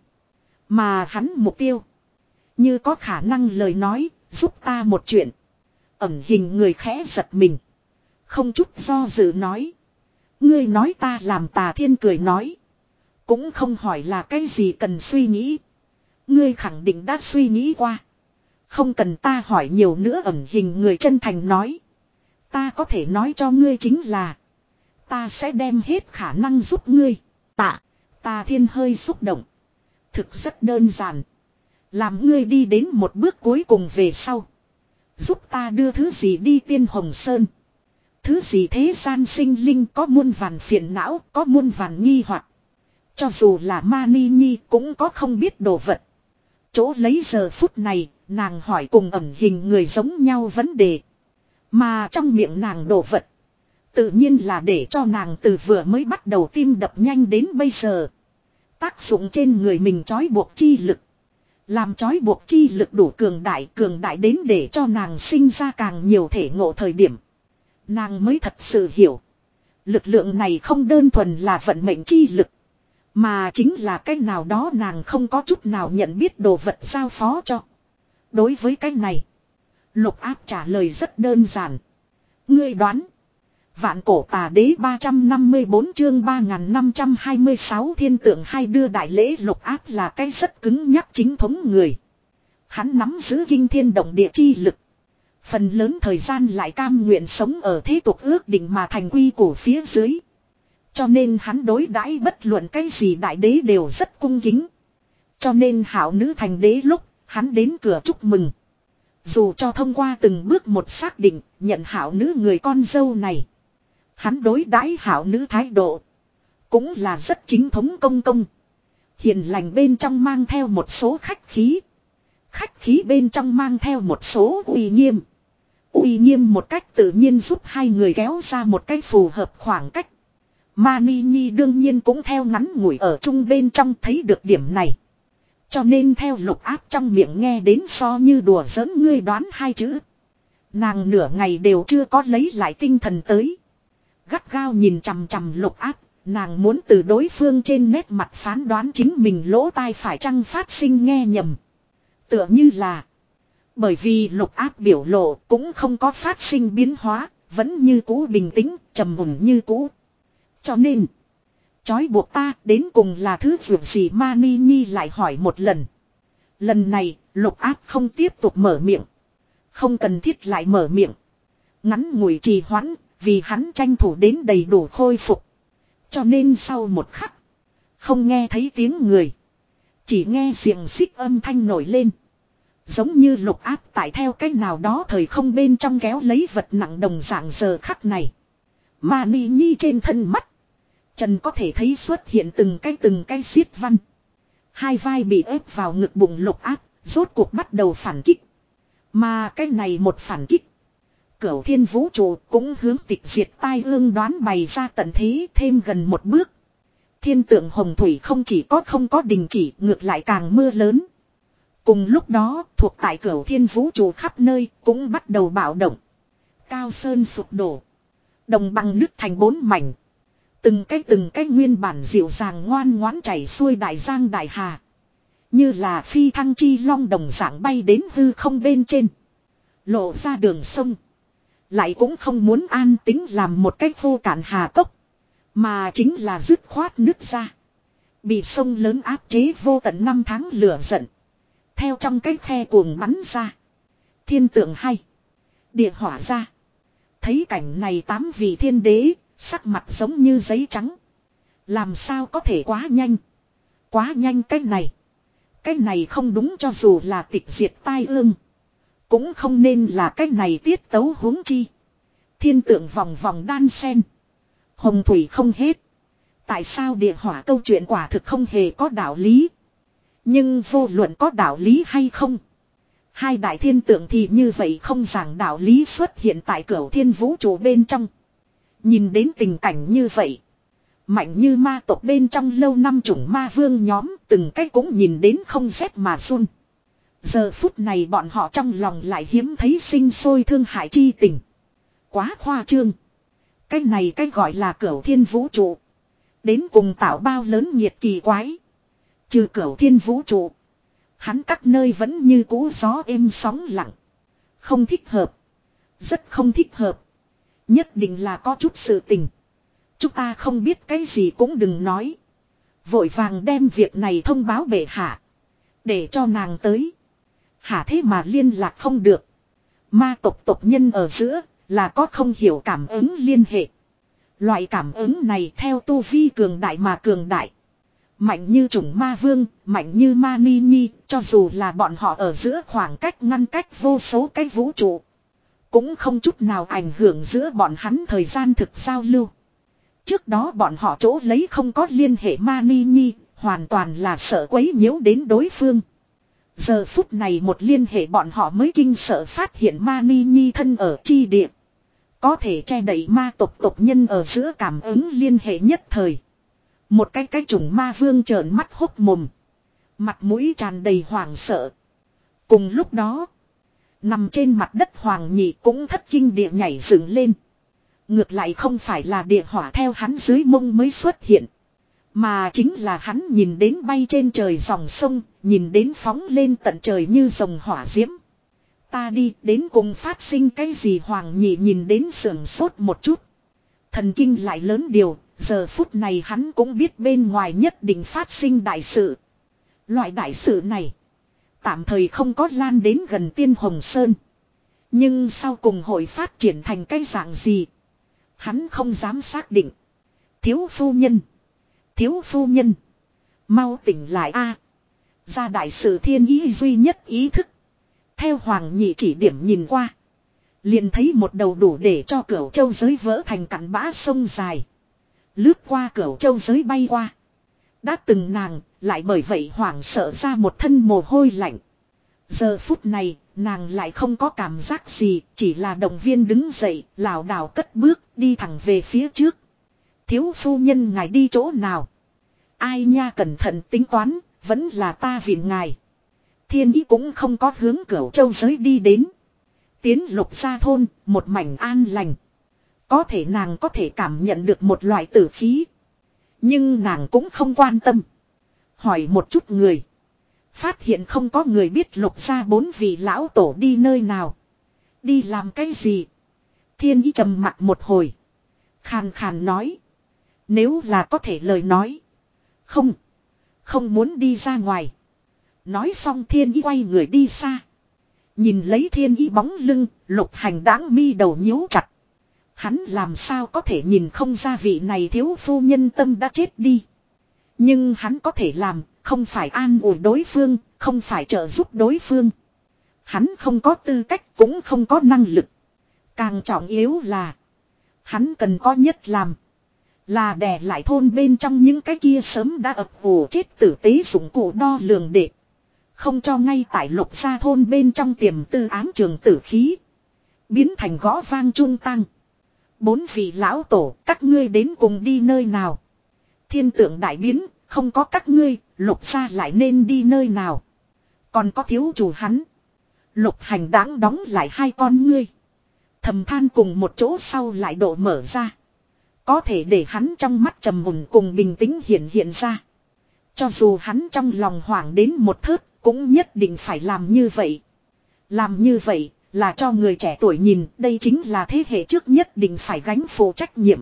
Mà hắn mục tiêu. Như có khả năng lời nói giúp ta một chuyện. Ẩn hình người khẽ giật mình. Không chút do dự nói. Ngươi nói ta làm Tà Thiên cười nói. Cũng không hỏi là cái gì cần suy nghĩ. Ngươi khẳng định đã suy nghĩ qua. Không cần ta hỏi nhiều nữa, ẩn hình người chân thành nói. Ta có thể nói cho ngươi chính là. Ta sẽ đem hết khả năng giúp ngươi. Tạ. Tà Thiên hơi xúc động. Thực rất đơn giản. Làm ngươi đi đến một bước cuối cùng về sau. Giúp ta đưa thứ gì đi Tiên Hồng Sơn. Thứ gì thế gian sinh linh có muôn vàn phiền não, có muôn vàn nghi hoặc. Cho dù là Mani Nhi cũng có không biết đồ vật. Chỗ lấy giờ phút này, nàng hỏi cùng ẩn hình người giống nhau vấn đề. Mà trong miệng nàng đồ vật. Tự nhiên là để cho nàng từ vừa mới bắt đầu tim đập nhanh đến bây giờ. Tác dụng trên người mình trói buộc chi lực. Làm trói buộc chi lực đủ cường đại, cường đại đến để cho nàng sinh ra càng nhiều thể ngộ thời điểm. Nàng mới thật sự hiểu. Lực lượng này không đơn thuần là vận mệnh chi lực. Mà chính là cái nào đó nàng không có chút nào nhận biết đồ vật giao phó cho. Đối với cái này, Lục Áp trả lời rất đơn giản. Ngươi đoán. Vạn cổ tà đế ba trăm năm mươi bốn chương ba nghìn năm trăm hai mươi sáu thiên tượng hai đưa đại lễ. Lục Áp là cái rất cứng nhắc chính thống người. Hắn nắm giữ kinh thiên động địa chi lực. Phần lớn thời gian lại cam nguyện sống ở thế tục ước định mà thành quy củ phía dưới. Cho nên hắn đối đãi bất luận cái gì đại đế đều rất cung kính. Cho nên hảo nữ thành đế lúc, hắn đến cửa chúc mừng. Dù cho thông qua từng bước một xác định, nhận hảo nữ người con dâu này. Hắn đối đãi hảo nữ thái độ. Cũng là rất chính thống công công. Hiền lành bên trong mang theo một số khách khí. Khách khí bên trong mang theo một số uy nghiêm. Uy nghiêm một cách tự nhiên giúp hai người kéo ra một cách phù hợp khoảng cách. Mani Nhi đương nhiên cũng theo ngắn ngủi ở chung bên trong thấy được điểm này. Cho nên theo Lục Áp trong miệng nghe đến so như đùa giỡn ngươi đoán hai chữ. Nàng nửa ngày đều chưa có lấy lại tinh thần tới. Gắt gao nhìn chằm chằm Lục Áp, nàng muốn từ đối phương trên nét mặt phán đoán chính mình lỗ tai phải chăng phát sinh nghe nhầm. Tựa như là, bởi vì Lục Áp biểu lộ cũng không có phát sinh biến hóa, vẫn như cũ bình tĩnh, trầm mùn như cũ. Cho nên, trói buộc ta đến cùng là thứ việc gì? Mani Nhi lại hỏi một lần. Lần này, Lục Áp không tiếp tục mở miệng. Không cần thiết lại mở miệng. Ngắn ngủi trì hoãn, vì hắn tranh thủ đến đầy đủ khôi phục. Cho nên sau một khắc, không nghe thấy tiếng người. Chỉ nghe xiềng xích âm thanh nổi lên. Giống như Lục Áp tại theo cách nào đó thời không bên trong kéo lấy vật nặng đồng dạng giờ khắc này. Mani Nhi trên thân mắt. Trần có thể thấy xuất hiện từng cái từng cái xiết văn. Hai vai bị ép vào ngực bụng Lục Áp, rốt cuộc bắt đầu phản kích. Mà cái này một phản kích. Cửu thiên vũ trụ cũng hướng tịch diệt tai ương đoán bày ra tận thế thêm gần một bước. Thiên tượng hồng thủy không chỉ có không có đình chỉ, ngược lại càng mưa lớn. Cùng lúc đó, thuộc tại cửu thiên vũ trụ khắp nơi cũng bắt đầu bạo động. Cao sơn sụp đổ. Đồng bằng nứt thành bốn mảnh. Từng cái từng cái nguyên bản dịu dàng ngoan ngoãn chảy xuôi đại giang đại hà. Như là phi thăng chi long đồng dạng bay đến hư không bên trên. Lộ ra đường sông. Lại cũng không muốn an tính làm một cách vô cản hà cốc. Mà chính là dứt khoát nứt ra. Bị sông lớn áp chế vô tận năm tháng lửa giận. Theo trong cái khe cuồng bắn ra. Thiên tượng hay. Địa hỏa ra. Thấy cảnh này tám vị thiên đế. Sắc mặt giống như giấy trắng. Làm sao có thể quá nhanh. Quá nhanh cái này. Cái này không đúng, cho dù là tịch diệt tai ương. Cũng không nên là cái này tiết tấu huống chi. Thiên tượng vòng vòng đan sen. Hồng thủy không hết. Tại sao địa hỏa câu chuyện quả thực không hề có đạo lý. Nhưng vô luận có đạo lý hay không. Hai đại thiên tượng thì như vậy không giảng đạo lý xuất hiện tại cửu thiên vũ trụ bên trong. Nhìn đến tình cảnh như vậy. Mạnh như ma tộc bên trong lâu năm chủng ma vương nhóm từng cái cũng nhìn đến không rét mà run. Giờ phút này bọn họ trong lòng lại hiếm thấy sinh sôi thương hại chi tình. Quá khoa trương. Cái này cái gọi là cửu thiên vũ trụ. Đến cùng tạo bao lớn nhiệt kỳ quái. Trừ cửu thiên vũ trụ. Hắn các nơi vẫn như cũ gió êm sóng lặng. Không thích hợp. Rất không thích hợp. Nhất định là có chút sự tình. Chúng ta không biết cái gì cũng đừng nói. Vội vàng đem việc này thông báo bệ hạ. Để cho nàng tới. Hả thế mà liên lạc không được. Ma tộc tộc nhân ở giữa là có không hiểu cảm ứng liên hệ. Loại cảm ứng này theo tu vi cường đại mà cường đại. Mạnh như chủng ma vương, mạnh như ma ni nhi, cho dù là bọn họ ở giữa khoảng cách ngăn cách vô số cái vũ trụ. Cũng không chút nào ảnh hưởng giữa bọn hắn thời gian thực giao lưu. Trước đó bọn họ chỗ lấy không có liên hệ ma ni nhi, hoàn toàn là sợ quấy nhiễu đến đối phương. Giờ phút này một liên hệ bọn họ mới kinh sợ phát hiện ma ni nhi thân ở chi địa. Có thể che đậy ma tộc tộc nhân ở giữa cảm ứng liên hệ nhất thời. Một cái cái chủng ma vương trợn mắt hốc mồm. Mặt mũi tràn đầy hoảng sợ. Cùng lúc đó, nằm trên mặt đất hoàng nhị cũng thất kinh địa nhảy dựng lên. Ngược lại không phải là địa hỏa theo hắn dưới mông mới xuất hiện. Mà chính là hắn nhìn đến bay trên trời dòng sông, nhìn đến phóng lên tận trời như rồng hỏa diễm. Ta đi đến cùng phát sinh cái gì hoàng nhị nhìn đến sườn sốt một chút. Thần kinh lại lớn điều, giờ phút này hắn cũng biết bên ngoài nhất định phát sinh đại sự. Loại đại sự này, tạm thời không có lan đến gần Tiên Hồng Sơn. Nhưng sau cùng hội phát triển thành cái dạng gì? Hắn không dám xác định. Thiếu phu nhân. Thiếu phu nhân. Mau tỉnh lại a. Ra đại sự thiên ý duy nhất ý thức. Theo hoàng nhị chỉ điểm nhìn qua. Liền thấy một đầu đủ để cho cửu châu giới vỡ thành cặn bã sông dài. Lướt qua cửu châu giới bay qua. Đã từng nàng lại bởi vậy hoảng sợ ra một thân mồ hôi lạnh. Giờ phút này nàng lại không có cảm giác gì. Chỉ là động viên đứng dậy lảo đảo cất bước đi thẳng về phía trước. Thiếu phu nhân ngài đi chỗ nào? Ai nha cẩn thận tính toán. Vẫn là ta viện ngài. Thiên ý cũng không có hướng cửu châu giới đi đến. Tiến lục gia thôn, một mảnh an lành. Có thể nàng có thể cảm nhận được một loại tử khí. Nhưng nàng cũng không quan tâm. Hỏi một chút người. Phát hiện không có người biết lục gia bốn vị lão tổ đi nơi nào. Đi làm cái gì? Thiên ý trầm mặt một hồi. Khàn khàn nói. Nếu là có thể lời nói. Không. Không muốn đi ra ngoài. Nói xong thiên ý quay người đi xa. Nhìn lấy thiên ý bóng lưng, lục hành đáng mi đầu nhíu chặt. Hắn làm sao có thể nhìn không ra vị này thiếu phu nhân tâm đã chết đi. Nhưng hắn có thể làm, không phải an ủi đối phương, không phải trợ giúp đối phương. Hắn không có tư cách, cũng không có năng lực. Càng trọng yếu là, hắn cần có nhất làm. Là đè lại thôn bên trong những cái kia sớm đã ập ủ chết tử tế dụng cụ đo lường để. Không cho ngay tại lục gia thôn bên trong tiềm tư ám trường tử khí. Biến thành gõ vang trung tăng. Bốn vị lão tổ, các ngươi đến cùng đi nơi nào? Thiên tượng đại biến, không có các ngươi, lục gia lại nên đi nơi nào? Còn có thiếu chủ hắn. Lục hành đáng đóng lại hai con ngươi. Thầm than cùng một chỗ sau lại độ mở ra. Có thể để hắn trong mắt trầm mùn cùng bình tĩnh hiện hiện ra. Cho dù hắn trong lòng hoảng đến một thớt, cũng nhất định phải làm như vậy. Làm như vậy là cho người trẻ tuổi nhìn, đây chính là thế hệ trước nhất định phải gánh phụ trách nhiệm.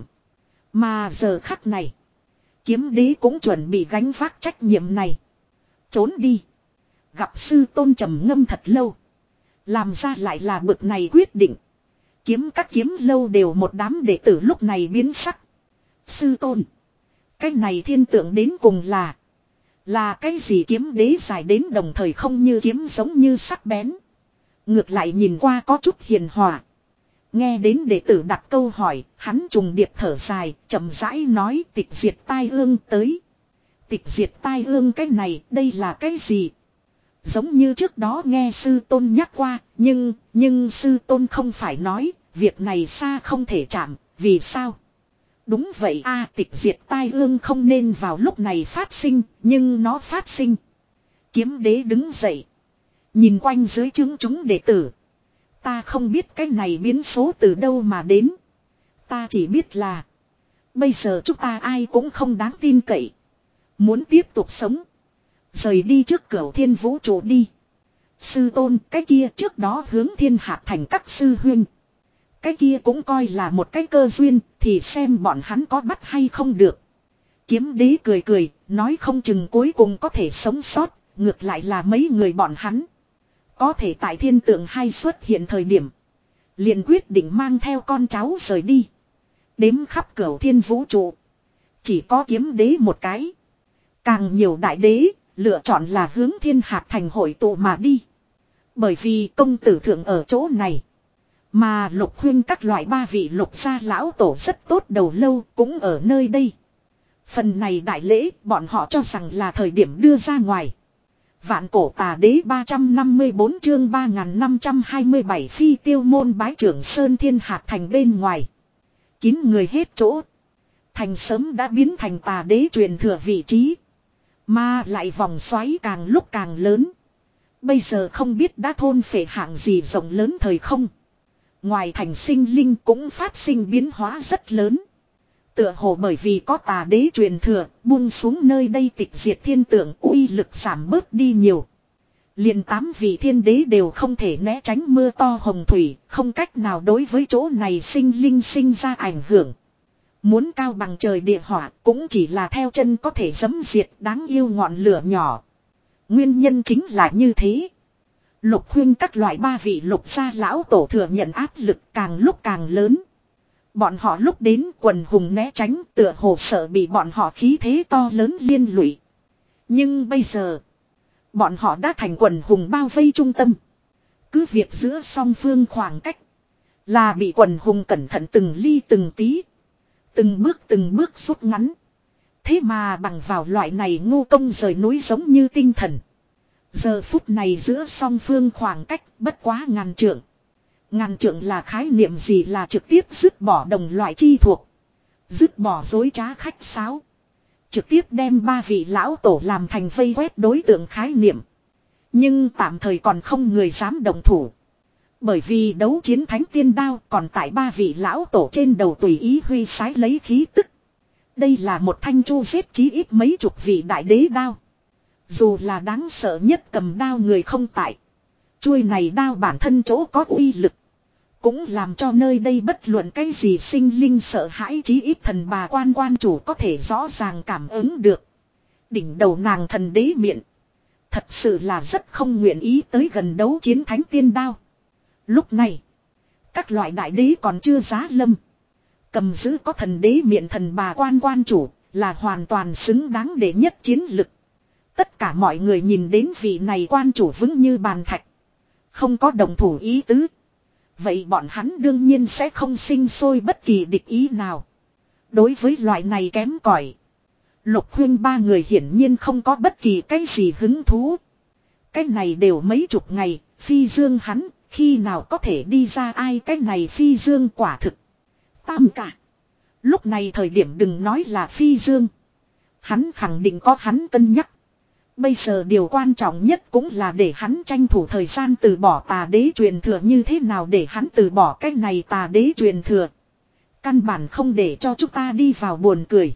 Mà giờ khắc này, kiếm đế cũng chuẩn bị gánh vác trách nhiệm này. Trốn đi. Gặp sư tôn trầm ngâm thật lâu. Làm ra lại là bực này quyết định. Kiếm các kiếm lâu đều một đám đệ tử lúc này biến sắc. Sư tôn. Cái này thiên tượng đến cùng là. Là cái gì kiếm đế dài đến đồng thời không như kiếm giống như sắc bén. Ngược lại nhìn qua có chút hiền hòa. Nghe đến đệ tử đặt câu hỏi, hắn trùng điệp thở dài, chậm rãi nói tịch diệt tai ương tới. Tịch diệt tai ương cái này, đây là cái gì? Giống như trước đó nghe sư tôn nhắc qua, nhưng, nhưng sư tôn không phải nói, việc này xa không thể chạm, vì sao? Đúng vậy a, tịch diệt tai ương không nên vào lúc này phát sinh, nhưng nó phát sinh. Kiếm đế đứng dậy. Nhìn quanh dưới chứng chúng đệ tử. Ta không biết cái này biến số từ đâu mà đến. Ta chỉ biết là. Bây giờ chúng ta ai cũng không đáng tin cậy. Muốn tiếp tục sống. Rời đi trước cửu thiên vũ trụ đi. Sư tôn cái kia trước đó hướng thiên hạ thành các sư huynh. Cái kia cũng coi là một cái cơ duyên. Thì xem bọn hắn có bắt hay không được. Kiếm đế cười cười, nói không chừng cuối cùng có thể sống sót, ngược lại là mấy người bọn hắn. Có thể tại thiên tượng hai xuất hiện thời điểm. Liền quyết định mang theo con cháu rời đi. Đếm khắp cửu thiên vũ trụ. Chỉ có kiếm đế một cái. Càng nhiều đại đế, lựa chọn là hướng thiên hạt thành hội tụ mà đi. Bởi vì công tử thượng ở chỗ này. Mà lục huyên các loại ba vị lục gia lão tổ rất tốt đầu lâu cũng ở nơi đây. Phần này đại lễ bọn họ cho rằng là thời điểm đưa ra ngoài. Vạn cổ tà đế ba trăm năm mươi tư chương ba nghìn năm trăm hai mươi bảy phi tiêu môn bái trưởng Sơn Thiên Hạt thành bên ngoài. Kín người hết chỗ. Thành sớm đã biến thành tà đế truyền thừa vị trí. Mà lại vòng xoáy càng lúc càng lớn. Bây giờ không biết đã thôn phệ hạng gì rộng lớn thời không. Ngoài thành sinh linh cũng phát sinh biến hóa rất lớn. Tựa hồ bởi vì có tà đế truyền thừa, buông xuống nơi đây tịch diệt thiên tượng uy lực giảm bớt đi nhiều. Liền tám vị thiên đế đều không thể né tránh mưa to hồng thủy, không cách nào đối với chỗ này sinh linh sinh ra ảnh hưởng. Muốn cao bằng trời địa hỏa cũng chỉ là theo chân có thể giẫm diệt đáng yêu ngọn lửa nhỏ. Nguyên nhân chính là như thế. Lục huyên các loại ba vị lục gia lão tổ thừa nhận áp lực càng lúc càng lớn. Bọn họ lúc đến quần hùng né tránh tựa hồ sợ bị bọn họ khí thế to lớn liên lụy. Nhưng bây giờ, bọn họ đã thành quần hùng bao vây trung tâm. Cứ việc giữa song phương khoảng cách là bị quần hùng cẩn thận từng ly từng tí. Từng bước từng bước rút ngắn. Thế mà bằng vào loại này ngu công rời núi giống như tinh thần. Giờ phút này giữa song phương khoảng cách bất quá ngàn trượng. Ngàn trượng là khái niệm gì là trực tiếp dứt bỏ đồng loại chi thuộc. Dứt bỏ dối trá khách sáo. Trực tiếp đem ba vị lão tổ làm thành vây quét đối tượng khái niệm. Nhưng tạm thời còn không người dám đồng thủ. Bởi vì đấu chiến thánh tiên đao còn tại ba vị lão tổ trên đầu tùy ý huy sái lấy khí tức. Đây là một thanh chu giết chí ít mấy chục vị đại đế đao. Dù là đáng sợ nhất cầm đao người không tại. Chuôi này đao bản thân chỗ có uy lực. Cũng làm cho nơi đây bất luận cái gì sinh linh sợ hãi chí ít thần bà quan quan chủ có thể rõ ràng cảm ứng được. Đỉnh đầu nàng thần đế miệng. Thật sự là rất không nguyện ý tới gần đấu chiến thánh tiên đao. Lúc này, các loại đại đế còn chưa giá lâm. Cầm giữ có thần đế miệng thần bà quan quan chủ là hoàn toàn xứng đáng để nhất chiến lực. Tất cả mọi người nhìn đến vị này quan chủ vững như bàn thạch. Không có đồng thủ ý tứ. Vậy bọn hắn đương nhiên sẽ không sinh sôi bất kỳ địch ý nào. Đối với loại này kém cỏi, Lục huyên ba người hiển nhiên không có bất kỳ cái gì hứng thú. Cái này đều mấy chục ngày, phi dương hắn, khi nào có thể đi ra ai cái này phi dương quả thực. Tam cả. Lúc này thời điểm đừng nói là phi dương. Hắn khẳng định có hắn cân nhắc. Bây giờ điều quan trọng nhất cũng là để hắn tranh thủ thời gian từ bỏ tà đế truyền thừa như thế nào để hắn từ bỏ cái này tà đế truyền thừa. Căn bản không để cho chúng ta đi vào buồn cười.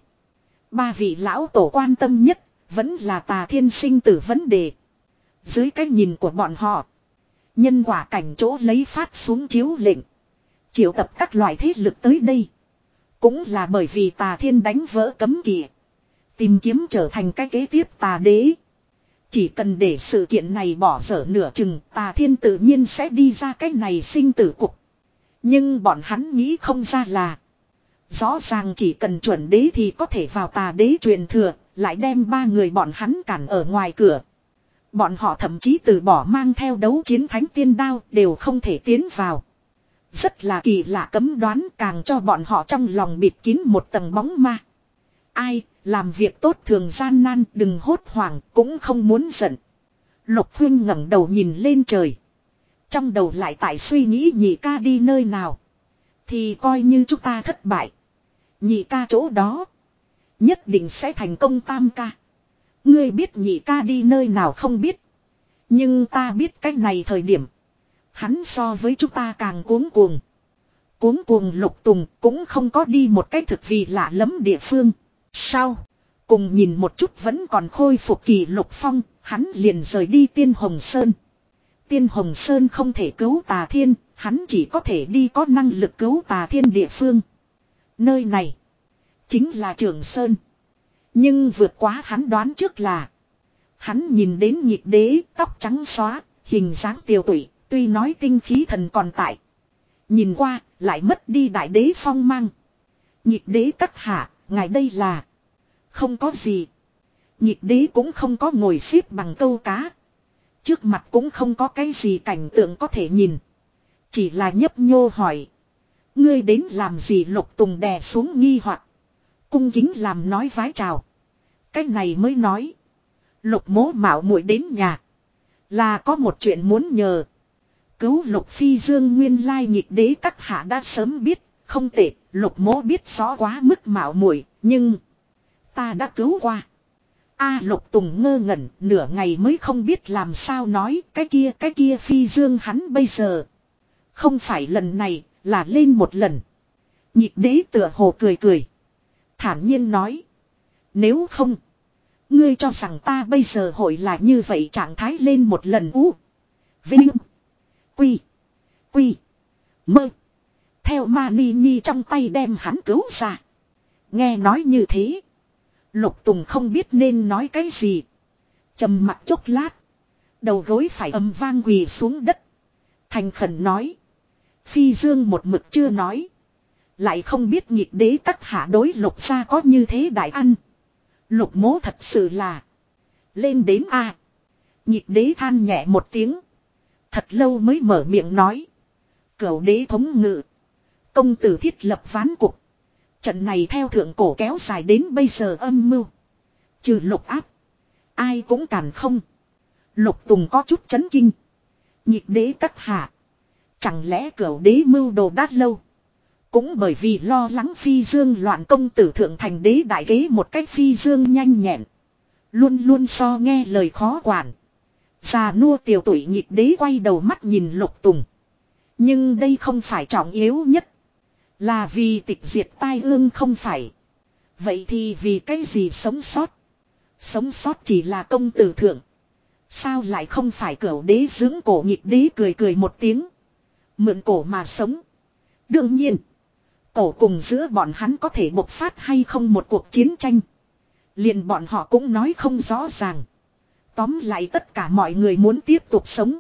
Ba vị lão tổ quan tâm nhất vẫn là tà thiên sinh tử vấn đề. Dưới cái nhìn của bọn họ, nhân quả cảnh chỗ lấy phát xuống chiếu lệnh. Triệu tập các loại thế lực tới đây. Cũng là bởi vì tà thiên đánh vỡ cấm kỵ. Tìm kiếm trở thành cái kế tiếp tà đế. Chỉ cần để sự kiện này bỏ dở nửa chừng, tà thiên tự nhiên sẽ đi ra cái này sinh tử cục. Nhưng bọn hắn nghĩ không ra là, rõ ràng chỉ cần chuẩn đế thì có thể vào tà đế truyền thừa, lại đem ba người bọn hắn cản ở ngoài cửa. Bọn họ thậm chí từ bỏ mang theo đấu chiến thánh tiên đao đều không thể tiến vào. Rất là kỳ lạ cấm đoán càng cho bọn họ trong lòng bịt kín một tầng bóng ma. Ai, làm việc tốt thường gian nan đừng hốt hoảng cũng không muốn giận. Lục huyên ngẩng đầu nhìn lên trời. Trong đầu lại tại suy nghĩ nhị ca đi nơi nào. Thì coi như chúng ta thất bại. Nhị ca chỗ đó. Nhất định sẽ thành công tam ca. Ngươi biết nhị ca đi nơi nào không biết. Nhưng ta biết cách này thời điểm. Hắn so với chúng ta càng cuống cuồng. Cuống cuồng Lục Tùng cũng không có đi một cách thực vì lạ lắm địa phương. Sau, cùng nhìn một chút vẫn còn khôi phục kỳ Lục Phong, hắn liền rời đi Tiên Hồng Sơn. Tiên Hồng Sơn không thể cứu tà thiên, hắn chỉ có thể đi có năng lực cứu tà thiên địa phương. Nơi này, chính là Trường Sơn. Nhưng vượt quá hắn đoán trước là. Hắn nhìn đến nhịp đế tóc trắng xóa, hình dáng tiều tụy, tuy nói tinh khí thần còn tại. Nhìn qua, lại mất đi đại đế phong mang. Nhịp đế các hạ, ngài đây là. Không có gì. Nhịp đế cũng không có ngồi xếp bằng câu cá. Trước mặt cũng không có cái gì cảnh tượng có thể nhìn. Chỉ là nhấp nhô hỏi. Ngươi đến làm gì? Lục Tùng đè xuống nghi hoặc. Cung kính làm nói vái chào. Cái này mới nói. Lục mố mạo muội đến nhà. Là có một chuyện muốn nhờ. Cứu Lục Phi Dương nguyên lai nhịp đế các hạ đã sớm biết. Không tệ, Lục mố biết rõ quá mức mạo muội, nhưng ta đã cứu qua. A Lục Tùng ngơ ngẩn, nửa ngày mới không biết làm sao nói, cái kia cái kia Phi Dương hắn bây giờ. Không phải lần này, là lên một lần. Nhịp đế tựa hồ cười cười. Thản nhiên nói. Nếu không, ngươi cho rằng ta bây giờ hội là như vậy trạng thái lên một lần u. Vinh. Quy. Quy. Mơ. Theo Mani Nhi trong tay đem hắn cứu ra. Nghe nói như thế. Lục Tùng không biết nên nói cái gì. Trầm mặt chốc lát. Đầu gối phải ầm vang quỳ xuống đất. Thành khẩn nói. Phi Dương một mực chưa nói. Lại không biết nhịp đế các hạ đối Lục gia có như thế đại ăn. Lục mố thật sự là. Lên đến a à. Nhịp đế than nhẹ một tiếng. Thật lâu mới mở miệng nói. Cửu đế thống ngự. Công tử thiết lập ván cục. Trận này theo thượng cổ kéo dài đến bây giờ âm mưu. Trừ Lục áp. Ai cũng cản không. Lục Tùng có chút chấn kinh. Nhịp đế các hạ. Chẳng lẽ cửu đế mưu đồ đã lâu. Cũng bởi vì lo lắng Phi Dương loạn công tử thượng thành đế đại kế một cách Phi Dương nhanh nhẹn. Luôn luôn so nghe lời khó quản. Già nua tiểu tuổi nhịp đế quay đầu mắt nhìn Lục Tùng. Nhưng đây không phải trọng yếu nhất. Là vì tịch diệt tai ương không phải. Vậy thì vì cái gì sống sót? Sống sót chỉ là công tử thượng. Sao lại không phải cửu đế dưỡng cổ? Nhịp đế cười cười một tiếng. Mượn cổ mà sống. Đương nhiên. Cổ cùng giữa bọn hắn có thể bộc phát hay không một cuộc chiến tranh. Liền bọn họ cũng nói không rõ ràng. Tóm lại tất cả mọi người muốn tiếp tục sống.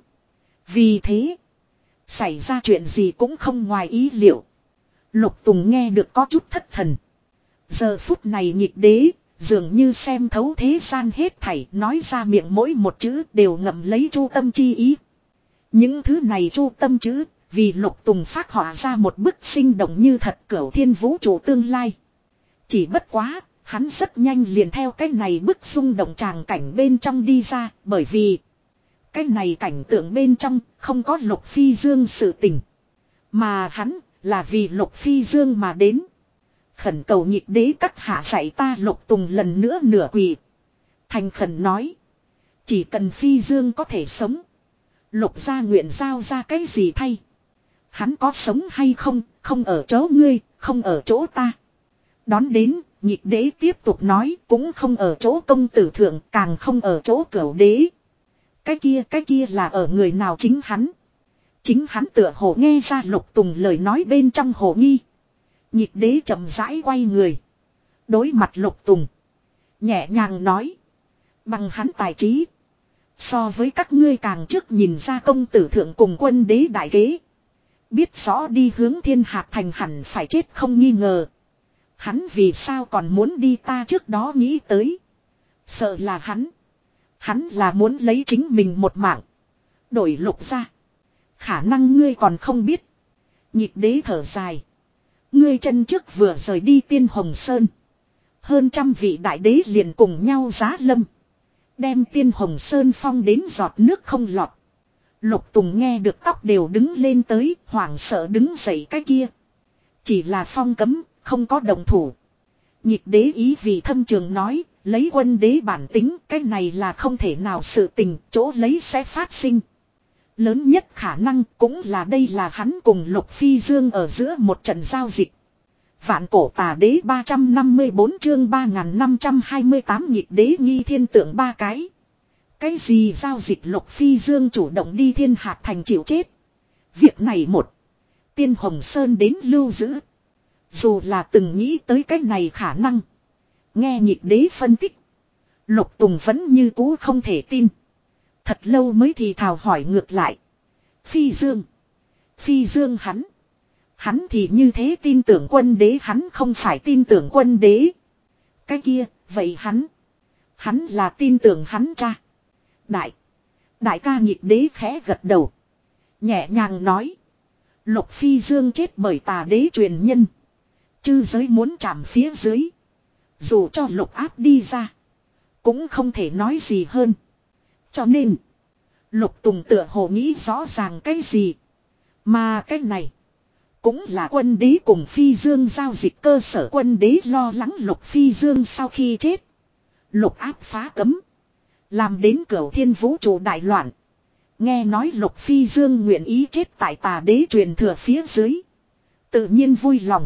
Vì thế. Xảy ra chuyện gì cũng không ngoài ý liệu. Lục Tùng nghe được có chút thất thần. Giờ phút này nhịp đế. Dường như xem thấu thế gian hết thảy. Nói ra miệng mỗi một chữ đều ngậm lấy chu tâm chi ý. Những thứ này chu tâm chữ. Vì Lục Tùng phát họa ra một bức sinh động như thật cửu thiên vũ trụ tương lai. Chỉ bất quá, hắn rất nhanh liền theo cái này bức xung động tràng cảnh bên trong đi ra. Bởi vì, cái này cảnh tượng bên trong không có Lục Phi Dương sự tình. Mà hắn là vì Lục Phi Dương mà đến. Khẩn cầu nhịp đế các hạ dạy ta. Lục Tùng lần nữa nửa quỳ. Thành khẩn nói. Chỉ cần Phi Dương có thể sống. Lục gia nguyện giao ra cái gì thay. Hắn có sống hay không, không ở chỗ ngươi, không ở chỗ ta. Đón đến, nhịp đế tiếp tục nói, cũng không ở chỗ công tử thượng, càng không ở chỗ cửu đế. Cái kia, cái kia là ở người nào? Chính hắn. Chính hắn tựa hồ nghe ra Lục Tùng lời nói bên trong hồ nghi. Nhịp đế chậm rãi quay người. Đối mặt Lục Tùng. Nhẹ nhàng nói. Bằng hắn tài trí. So với các ngươi càng trước nhìn ra công tử thượng cùng quân đế đại kế. Biết rõ đi hướng Thiên Hạc Thành hẳn phải chết không nghi ngờ. Hắn vì sao còn muốn đi? Ta trước đó nghĩ tới. Sợ là hắn. Hắn là muốn lấy chính mình một mạng. Đổi Lục ra. Khả năng ngươi còn không biết. Nhịp đế thở dài. Ngươi chân trước vừa rời đi Tiên Hồng Sơn. Hơn trăm vị đại đế liền cùng nhau giá lâm. Đem Tiên Hồng Sơn phong đến giọt nước không lọt. Lục Tùng nghe được tóc đều đứng lên tới, hoảng sợ đứng dậy. Cái kia chỉ là phong cấm, không có đồng thủ. Nhịp đế ý vì thâm trường nói, lấy quân đế bản tính, cái này là không thể nào sự tình, chỗ lấy sẽ phát sinh. Lớn nhất khả năng cũng là đây là hắn cùng Lục Phi Dương ở giữa một trận giao dịch. Vạn cổ tà đế ba trăm năm mươi bốn chương ba nghìn năm trăm hai mươi tám nhịp đế nghi thiên tượng ba cái. Cái gì giao dịch? Lục Phi Dương chủ động đi Thiên Hạc Thành chịu chết. Việc này một. Tiên Hồng Sơn đến lưu giữ. Dù là từng nghĩ tới cái này khả năng. Nghe nhịp đế phân tích. Lục Tùng vẫn như cũ không thể tin. Thật lâu mới thì thào hỏi ngược lại. Phi Dương. Phi Dương hắn. Hắn thì như thế tin tưởng quân đế, hắn không phải tin tưởng quân đế. Cái kia, vậy hắn. Hắn là tin tưởng hắn cha. Đại. Đại ca nhịp đế khẽ gật đầu. Nhẹ nhàng nói. Lục Phi Dương chết bởi tà đế truyền nhân. Chư giới muốn chạm phía dưới. Dù cho lục áp đi ra. Cũng không thể nói gì hơn. Cho nên. Lục Tùng tựa hồ nghĩ rõ ràng cái gì. Mà cái này. Cũng là quân đế cùng Phi Dương giao dịch cơ sở. Quân đế lo lắng Lục Phi Dương sau khi chết. Lục áp phá cấm. Làm đến cửu thiên vũ trụ đại loạn. Nghe nói Lục Phi Dương nguyện ý chết tại tà đế truyền thừa phía dưới. Tự nhiên vui lòng.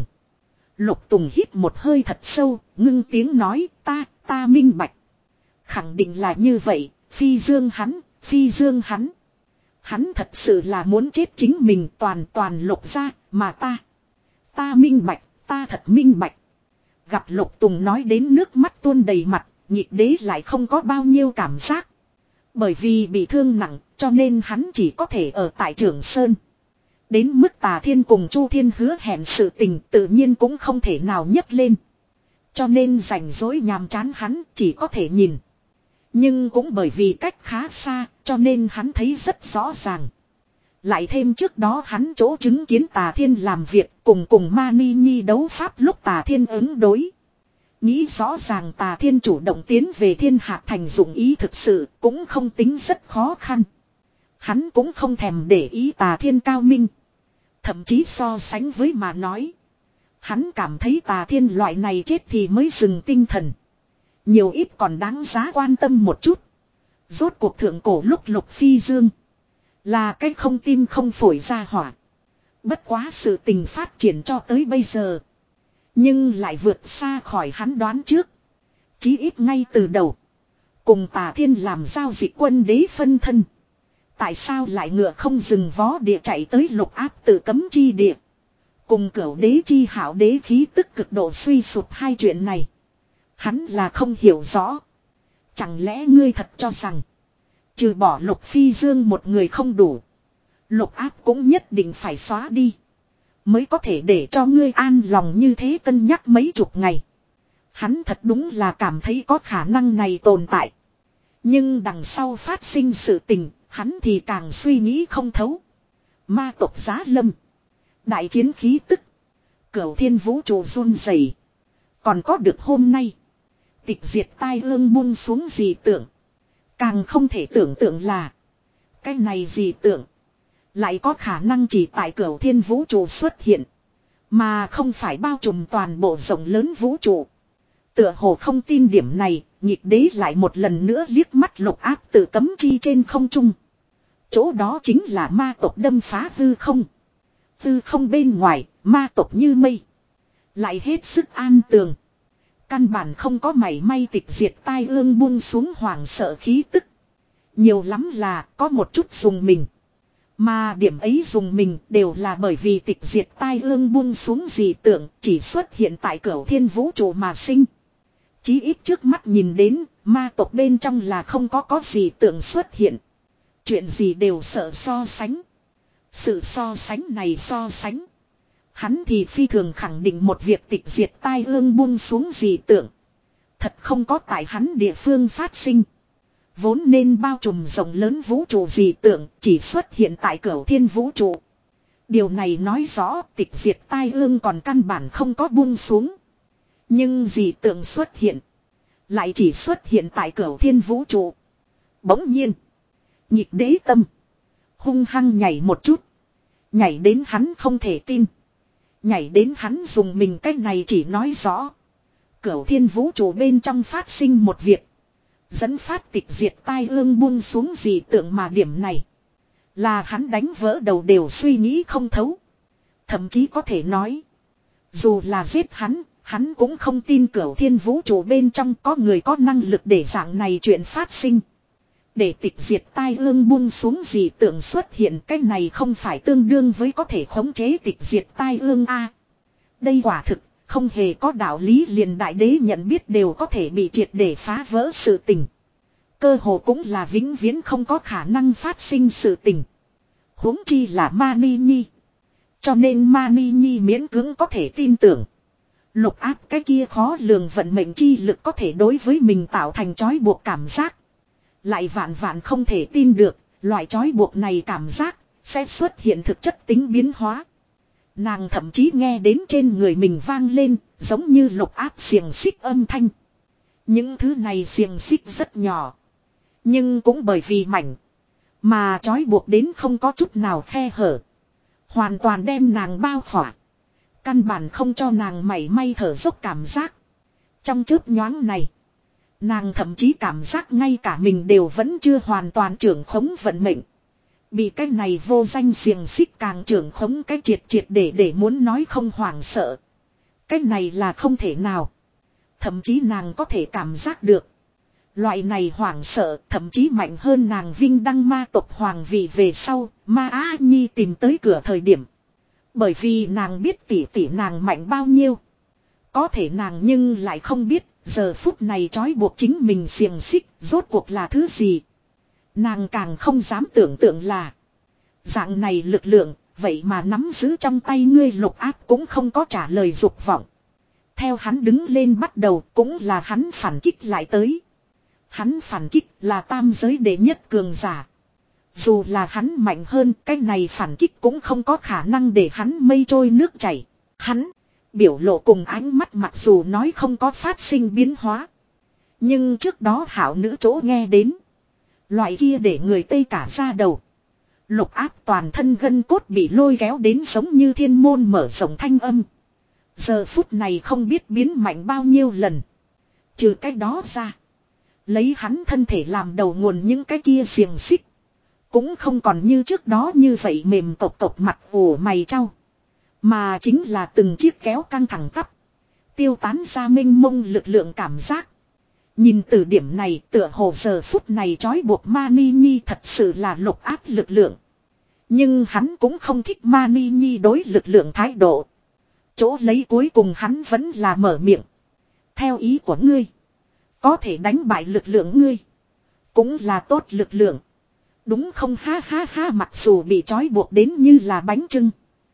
Lục Tùng hít một hơi thật sâu, ngưng tiếng nói ta, ta minh bạch. Khẳng định là như vậy, Phi Dương hắn, Phi Dương hắn. Hắn thật sự là muốn chết chính mình toàn toàn Lục ra, mà ta. Ta minh bạch, ta thật minh bạch. Gặp Lục Tùng nói đến nước mắt tuôn đầy mặt, nhịp đế lại không có bao nhiêu cảm giác. Bởi vì bị thương nặng, cho nên hắn chỉ có thể ở tại Trường Sơn. Đến mức Tà Thiên cùng Chu Thiên hứa hẹn sự tình tự nhiên cũng không thể nào nhấc lên. Cho nên rảnh rỗi nhàm chán hắn chỉ có thể nhìn. Nhưng cũng bởi vì cách khá xa, cho nên hắn thấy rất rõ ràng. Lại thêm trước đó hắn chỗ chứng kiến Tà Thiên làm việc cùng cùng Mani Nhi đấu pháp lúc Tà Thiên ứng đối. Nghĩ rõ ràng Tà Thiên chủ động tiến về Thiên Hạc Thành dụng ý thực sự cũng không tính rất khó khăn. Hắn cũng không thèm để ý Tà Thiên cao minh. Thậm chí so sánh với mà nói. Hắn cảm thấy Tà Thiên loại này chết thì mới dừng tinh thần. Nhiều ít còn đáng giá quan tâm một chút. Rốt cuộc thượng cổ lúc Lục Phi Dương. Là cái không tim không phổi ra hỏa. Bất quá sự tình phát triển cho tới bây giờ. Nhưng lại vượt xa khỏi hắn đoán trước. Chí ít ngay từ đầu. Cùng Tà Thiên làm giao dịch quân đế phân thân. Tại sao lại ngựa không dừng vó địa chạy tới Lục áp tự cấm chi địa. Cùng cửu đế chi hảo đế khí tức cực độ suy sụp hai chuyện này. Hắn là không hiểu rõ. Chẳng lẽ ngươi thật cho rằng. Trừ bỏ Lục Phi Dương một người không đủ. Lục áp cũng nhất định phải xóa đi. Mới có thể để cho ngươi an lòng như thế cân nhắc mấy chục ngày. Hắn thật đúng là cảm thấy có khả năng này tồn tại. Nhưng đằng sau phát sinh sự tình, hắn thì càng suy nghĩ không thấu. Ma tộc Giá Lâm. Đại chiến khí tức. Cửu thiên vũ trụ run rẩy. Còn có được hôm nay. Tịch diệt tai ương buông xuống dị tượng. Càng không thể tưởng tượng là. Cái này dị tượng. Lại có khả năng chỉ tại cửu thiên vũ trụ xuất hiện. Mà không phải bao trùm toàn bộ rộng lớn vũ trụ. Tựa hồ không tin điểm này, nhịp đế lại một lần nữa liếc mắt Lục áp tự cấm chi trên không trung. Chỗ đó chính là ma tộc đâm phá hư không. Hư không bên ngoài, ma tộc như mây. Lại hết sức an tường. Căn bản không có mảy may tịch diệt tai ương buông xuống hoàng sợ khí tức. Nhiều lắm là có một chút dùng mình. Mà điểm ấy dùng mình đều là bởi vì tịch diệt tai ương buông xuống dị tượng chỉ xuất hiện tại cửu thiên vũ trụ mà sinh. Chí ít trước mắt nhìn đến, ma tộc bên trong là không có có gì tượng xuất hiện. Chuyện gì đều sợ so sánh. Sự so sánh này so sánh. Hắn thì phi thường khẳng định một việc tịch diệt tai ương buông xuống dị tượng. Thật không có tại hắn địa phương phát sinh. Vốn nên bao trùm rộng lớn vũ trụ dị tượng chỉ xuất hiện tại cửu thiên vũ trụ. Điều này nói rõ tịch diệt tai ương còn căn bản không có buông xuống. Nhưng dị tượng xuất hiện. Lại chỉ xuất hiện tại cửu thiên vũ trụ. Bỗng nhiên. Nhịp đế tâm. Hung hăng nhảy một chút. Nhảy đến hắn không thể tin. Nhảy đến hắn dùng mình cách này chỉ nói rõ. Cửu thiên vũ trụ bên trong phát sinh một việc. Dẫn phát tịch diệt tai ương buông xuống dị tượng mà điểm này. Là hắn đánh vỡ đầu đều suy nghĩ không thấu. Thậm chí có thể nói. Dù là giết hắn. Hắn cũng không tin cửu thiên vũ trụ bên trong có người có năng lực để dạng này chuyện phát sinh. Để tịch diệt tai ương buông xuống dị tượng xuất hiện cái này không phải tương đương với có thể khống chế tịch diệt tai ương a. Đây quả thực Không hề có đạo lý liền đại đế nhận biết đều có thể bị triệt để phá vỡ sự tình. Cơ hồ cũng là vĩnh viễn không có khả năng phát sinh sự tình. Huống chi là Mani Nhi. Cho nên Mani Nhi miễn cưỡng có thể tin tưởng. Lục áp cái kia khó lường vận mệnh chi lực có thể đối với mình tạo thành trói buộc cảm giác. Lại vạn vạn không thể tin được, loại trói buộc này cảm giác sẽ xuất hiện thực chất tính biến hóa. Nàng thậm chí nghe đến trên người mình vang lên, giống như lục áp xiềng xích âm thanh. Những thứ này xiềng xích rất nhỏ. Nhưng cũng bởi vì mảnh. Mà trói buộc đến không có chút nào khe hở. Hoàn toàn đem nàng bao khỏa. Căn bản không cho nàng mảy may thở dốc cảm giác. Trong chớp nhoáng này. Nàng thậm chí cảm giác ngay cả mình đều vẫn chưa hoàn toàn trưởng khống vận mệnh. Bị cái này vô danh xiềng xích càng trưởng khống cái triệt triệt để để muốn nói không hoảng sợ. Cái này là không thể nào. Thậm chí nàng có thể cảm giác được. Loại này hoảng sợ thậm chí mạnh hơn nàng vinh đăng ma tộc hoàng vị về sau, ma Á Nhi tìm tới cửa thời điểm. Bởi vì nàng biết tỷ tỷ nàng mạnh bao nhiêu. Có thể nàng nhưng lại không biết, giờ phút này trói buộc chính mình xiềng xích, rốt cuộc là thứ gì. Nàng càng không dám tưởng tượng là dạng này lực lượng, vậy mà nắm giữ trong tay ngươi lục áp cũng không có trả lời dục vọng. Theo hắn đứng lên bắt đầu cũng là hắn phản kích lại tới. Hắn phản kích là tam giới đệ nhất cường giả. Dù là hắn mạnh hơn, cái này phản kích cũng không có khả năng để hắn mây trôi nước chảy. Hắn, biểu lộ cùng ánh mắt mặc dù nói không có phát sinh biến hóa. Nhưng trước đó hảo nữ chỗ nghe đến. Loại kia để người Tây cả ra đầu. Lục áp toàn thân gân cốt bị lôi kéo đến giống như thiên môn mở rộng thanh âm. Giờ phút này không biết biến mạnh bao nhiêu lần. Trừ cái đó ra. Lấy hắn thân thể làm đầu nguồn những cái kia xiềng xích. Cũng không còn như trước đó như vậy mềm tộc tộc mặt ủ mày trao. Mà chính là từng chiếc kéo căng thẳng tắp. Tiêu tán ra minh mông lực lượng cảm giác. Nhìn từ điểm này tựa hồ giờ phút này trói buộc Mani Nhi thật sự là lục áp lực lượng. Nhưng hắn cũng không thích Mani Nhi đối lực lượng thái độ. Chỗ lấy cuối cùng hắn vẫn là mở miệng. Theo ý của ngươi. Có thể đánh bại lực lượng ngươi. Cũng là tốt lực lượng. Đúng không ha ha ha mặc dù bị trói buộc đến như là bánh trưng.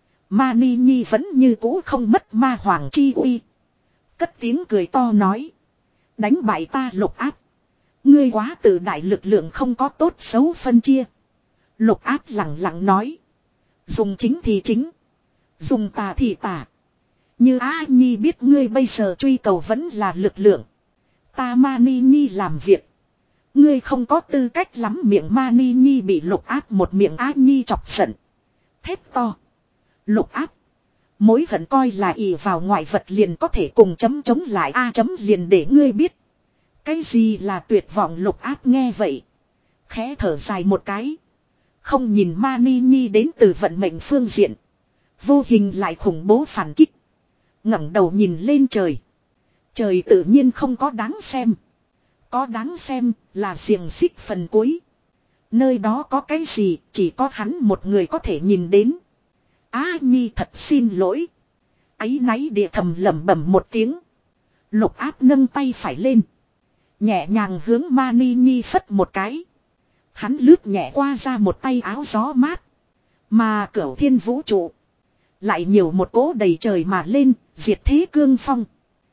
Mani Nhi vẫn như cũ không mất ma hoàng chi uy. Cất tiếng cười to nói. Đánh bại ta lục áp. Ngươi quá tự đại lực lượng không có tốt xấu phân chia. Lục áp lặng lặng nói. Dùng chính thì chính. Dùng tà thì tà. Như Á Nhi biết ngươi bây giờ truy cầu vẫn là lực lượng. Ta Mani Nhi làm việc. Ngươi không có tư cách lắm miệng Mani Nhi bị lục áp một miệng Á Nhi chọc giận. Thét to. Lục áp. Mối hận coi là ỷ vào ngoại vật liền có thể cùng chấm chống lại A chấm liền để ngươi biết. Cái gì là tuyệt vọng lục áp nghe vậy. Khẽ thở dài một cái. Không nhìn Mani Nhi đến từ vận mệnh phương diện. Vô hình lại khủng bố phản kích. ngẩng đầu nhìn lên trời. Trời tự nhiên không có đáng xem. Có đáng xem là xiềng xích phần cuối. Nơi đó có cái gì chỉ có hắn một người có thể nhìn đến. Á Nhi thật xin lỗi. Áy náy địa thầm lẩm bẩm một tiếng. Lục áp nâng tay phải lên. Nhẹ nhàng hướng Mani Nhi phất một cái. Hắn lướt nhẹ qua ra một tay áo gió mát. Mà cửu thiên vũ trụ. Lại nhiều một cỗ đầy trời mà lên. Diệt thế cương phong.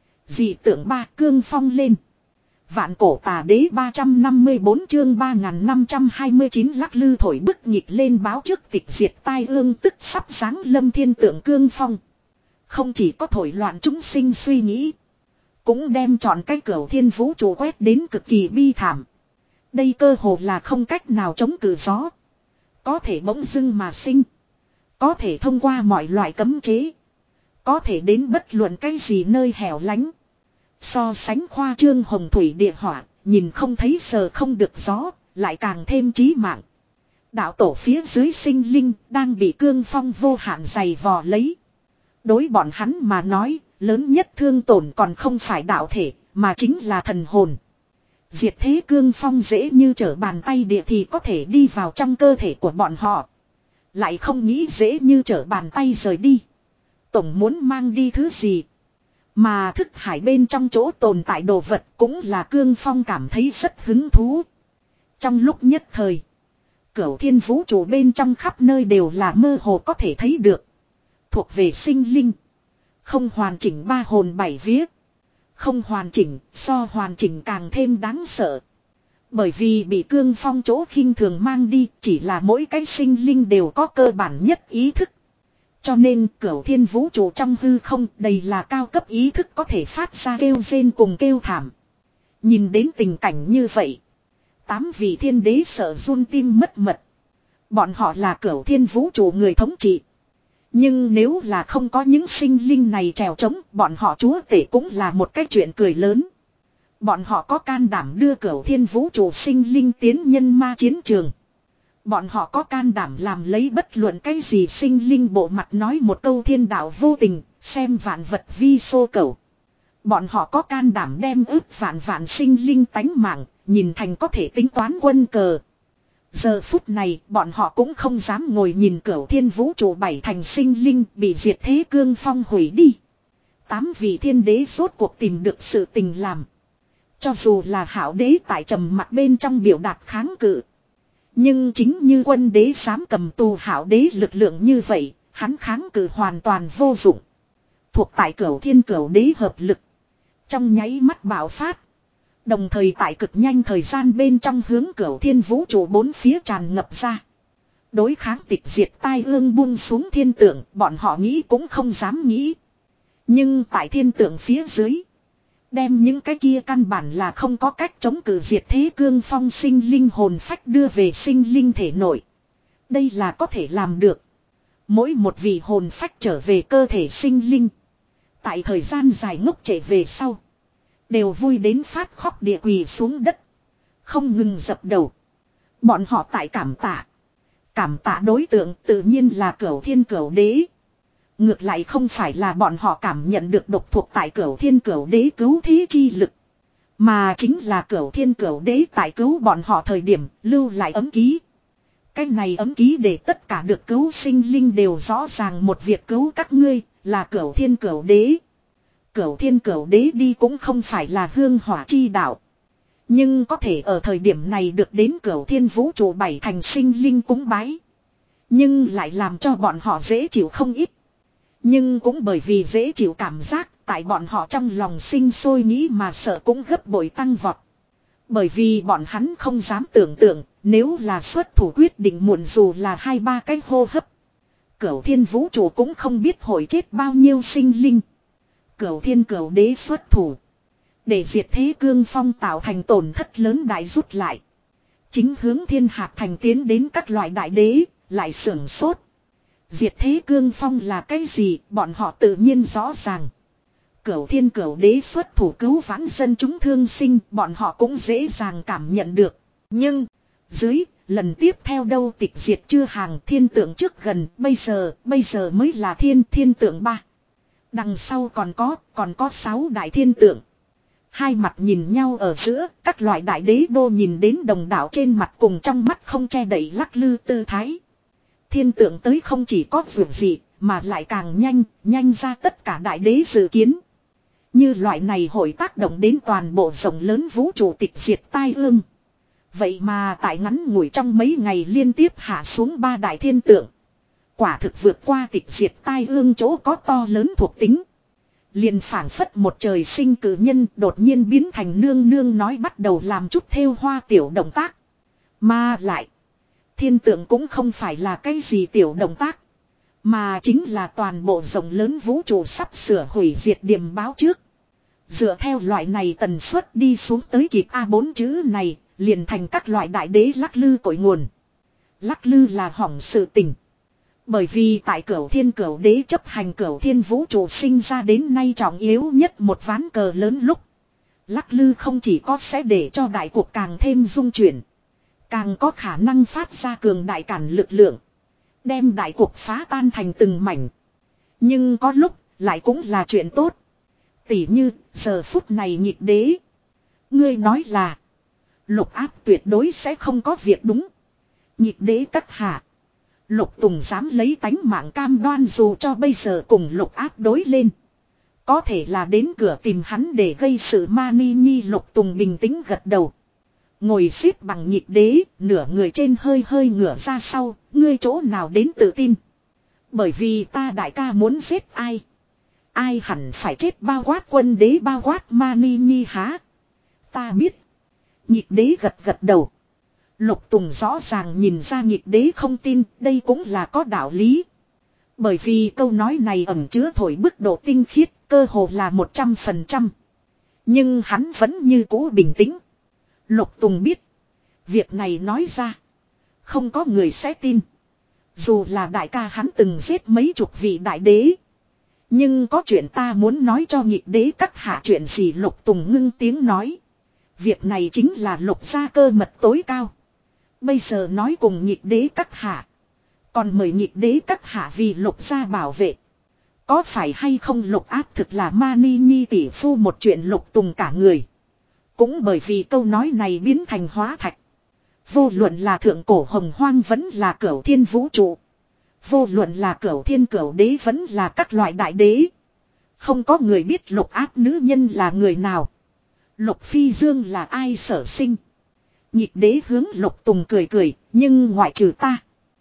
Dị tượng ba cương phong lên. Vạn cổ tà đế ba trăm năm mươi bốn chương ba nghìn năm trăm hai mươi chín lắc lư thổi bức nhịp lên báo trước tịch diệt tai ương tức sắp giáng lâm thiên tượng cương phong. Không chỉ có thổi loạn chúng sinh suy nghĩ. Cũng đem chọn cái cửu thiên vũ trụ quét đến cực kỳ bi thảm. Đây cơ hồ là không cách nào chống cự gió. Có thể bỗng dưng mà sinh. Có thể thông qua mọi loại cấm chế. Có thể đến bất luận cái gì nơi hẻo lánh. So sánh khoa trương hồng thủy địa hỏa, nhìn không thấy sờ không được gió, lại càng thêm chí mạng. Đạo tổ phía dưới sinh linh đang bị cương phong vô hạn dày vò lấy. Đối bọn hắn mà nói, lớn nhất thương tổn còn không phải đạo thể, mà chính là thần hồn. Diệt thế cương phong dễ như trở bàn tay địa thì có thể đi vào trong cơ thể của bọn họ. Lại không nghĩ dễ như trở bàn tay rời đi. Tổng muốn mang đi thứ gì. Mà thức hải bên trong chỗ tồn tại đồ vật cũng là Cương Phong cảm thấy rất hứng thú. Trong lúc nhất thời, cửu thiên vũ trụ bên trong khắp nơi đều là mơ hồ có thể thấy được. Thuộc về sinh linh. Không hoàn chỉnh ba hồn bảy vía. Không hoàn chỉnh, so hoàn chỉnh càng thêm đáng sợ. Bởi vì bị Cương Phong chỗ khinh thường mang đi, chỉ là mỗi cái sinh linh đều có cơ bản nhất ý thức. Cho nên cửu thiên vũ trụ trong hư không đầy là cao cấp ý thức có thể phát ra kêu rên cùng kêu thảm. Nhìn đến tình cảnh như vậy, tám vị thiên đế sợ run tim mất mật. Bọn họ là cửu thiên vũ trụ người thống trị. Nhưng nếu là không có những sinh linh này trèo trống, bọn họ chúa tể cũng là một cái chuyện cười lớn. Bọn họ có can đảm đưa cửu thiên vũ trụ sinh linh tiến nhân ma chiến trường. Bọn họ có can đảm làm lấy bất luận cái gì sinh linh bộ mặt nói một câu thiên đạo vô tình, xem vạn vật vi xô cẩu. Bọn họ có can đảm đem ức vạn vạn sinh linh tánh mạng, nhìn thành có thể tính toán quân cờ. Giờ phút này, bọn họ cũng không dám ngồi nhìn cửu thiên vũ trụ bảy thành sinh linh bị diệt thế Cương Phong hủy đi. Tám vị thiên đế rốt cuộc tìm được sự tình làm. Cho dù là hảo đế tại trầm mặt bên trong biểu đạt kháng cự. Nhưng chính như quân đế dám cầm tù hảo đế lực lượng như vậy, hắn kháng cự hoàn toàn vô dụng. Thuộc tại cửu thiên cửu đế hợp lực. Trong nháy mắt bạo phát. Đồng thời tại cực nhanh thời gian bên trong hướng cửu thiên vũ trụ bốn phía tràn ngập ra. Đối kháng tịch diệt tai ương buông xuống thiên tượng, bọn họ nghĩ cũng không dám nghĩ. Nhưng tại thiên tượng phía dưới, đem những cái kia căn bản là không có cách chống cự diệt thế Cương Phong sinh linh hồn phách đưa về sinh linh thể nội. Đây là có thể làm được. Mỗi một vị hồn phách trở về cơ thể sinh linh. Tại thời gian dài ngốc trễ về sau, đều vui đến phát khóc địa quỳ xuống đất. Không ngừng dập đầu. Bọn họ tại cảm tạ. Cảm tạ đối tượng tự nhiên là cửu thiên cửu đế. Ngược lại không phải là bọn họ cảm nhận được độc thuộc tại cửu thiên cửu đế cứu thế chi lực. Mà chính là cửu thiên cửu đế tại cứu bọn họ thời điểm lưu lại ấm ký. Cái này ấm ký để tất cả được cứu sinh linh đều rõ ràng một việc cứu các ngươi là cửu thiên cửu đế. Cửu thiên cửu đế đi cũng không phải là hương hỏa chi đạo. Nhưng có thể ở thời điểm này được đến cửu thiên vũ trụ bảy thành sinh linh cúng bái. Nhưng lại làm cho bọn họ dễ chịu không ít. Nhưng cũng bởi vì dễ chịu cảm giác, tại bọn họ trong lòng sinh sôi nghĩ mà sợ cũng gấp bội tăng vọt. Bởi vì bọn hắn không dám tưởng tượng, nếu là xuất thủ quyết định muộn dù là hai ba cái hô hấp. Cửu thiên vũ trụ cũng không biết hồi chết bao nhiêu sinh linh. Cửu thiên cửu đế xuất thủ. Để diệt thế Cương Phong tạo thành tổn thất lớn đại rút lại. Chính hướng thiên hạt thành tiến đến các loại đại đế, lại sưởng sốt. Diệt thế Cương Phong là cái gì, bọn họ tự nhiên rõ ràng. Cửu thiên cửu đế xuất thủ cứu vãn dân chúng thương sinh, bọn họ cũng dễ dàng cảm nhận được. Nhưng, dưới, lần tiếp theo đâu tịch diệt chưa hàng thiên tượng trước gần, bây giờ, bây giờ mới là thiên thiên tượng ba. Đằng sau còn có, còn có sáu đại thiên tượng. Hai mặt nhìn nhau ở giữa, các loại đại đế đô nhìn đến đồng đảo trên mặt cùng trong mắt không che đậy lắc lư tư thái. Thiên tượng tới không chỉ có việc gì, mà lại càng nhanh, nhanh ra tất cả đại đế dự kiến. Như loại này hội tác động đến toàn bộ rộng lớn vũ trụ tịch diệt tai ương. Vậy mà tại ngắn ngủi trong mấy ngày liên tiếp hạ xuống ba đại thiên tượng. Quả thực vượt qua tịch diệt tai ương chỗ có to lớn thuộc tính. Liền phảng phất một trời sinh cử nhân đột nhiên biến thành nương nương nói bắt đầu làm chút thêu hoa tiểu động tác. Mà lại, thiên tượng cũng không phải là cái gì tiểu động tác. Mà chính là toàn bộ rộng lớn vũ trụ sắp sửa hủy diệt điểm báo trước. Dựa theo loại này tần suất đi xuống tới kịp A bốn chữ này, liền thành các loại đại đế lắc lư cội nguồn. Lắc lư là hỏng sự tình. Bởi vì tại cửu thiên cửu đế chấp hành cửu thiên vũ trụ sinh ra đến nay trọng yếu nhất một ván cờ lớn lúc. Lắc lư không chỉ có sẽ để cho đại cuộc càng thêm dung chuyển. Càng có khả năng phát ra cường đại cản lực lượng. Đem đại cuộc phá tan thành từng mảnh. Nhưng có lúc lại cũng là chuyện tốt. Tỉ như giờ phút này nhịp đế. Ngươi nói là Lục Áp tuyệt đối sẽ không có việc đúng. Nhịp đế các hạ. Lục Tùng dám lấy tánh mạng cam đoan dù cho bây giờ cùng Lục Áp đối lên. Có thể là đến cửa tìm hắn để gây sự Mani Nhi. Lục Tùng bình tĩnh gật đầu. Ngồi xếp bằng nhịp đế, nửa người trên hơi hơi ngửa ra sau, ngươi chỗ nào đến tự tin. Bởi vì ta đại ca muốn giết ai. Ai hẳn phải chết bao quát quân đế bao quát Mani Nhi há. Ta biết. Nhịp đế gật gật đầu. Lục Tùng rõ ràng nhìn ra nhịp đế không tin, đây cũng là có đạo lý. Bởi vì câu nói này ẩn chứa thổi bức độ tinh khiết, cơ hồ là một trăm phần trăm. Nhưng hắn vẫn như cũ bình tĩnh. Lục Tùng biết. Việc này nói ra. Không có người sẽ tin. Dù là đại ca hắn từng giết mấy chục vị đại đế. Nhưng có chuyện ta muốn nói cho nhịp đế các hạ. Chuyện gì? Lục Tùng ngưng tiếng nói. Việc này chính là lục gia cơ mật tối cao. Bây giờ nói cùng nhịp đế các hạ. Còn mời nhịp đế các hạ vì lục gia bảo vệ. Có phải hay không lục áp thực là Mani Nhi tỷ phu một chuyện. Lục Tùng cả người. Cũng bởi vì câu nói này biến thành hóa thạch. Vô luận là thượng cổ hồng hoang vẫn là cửu thiên vũ trụ. Vô luận là cửu thiên cửu đế vẫn là các loại đại đế. Không có người biết lục áp nữ nhân là người nào. Lục Phi Dương là ai sở sinh. Nhịp đế hướng Lục Tùng cười cười, nhưng ngoại trừ ta.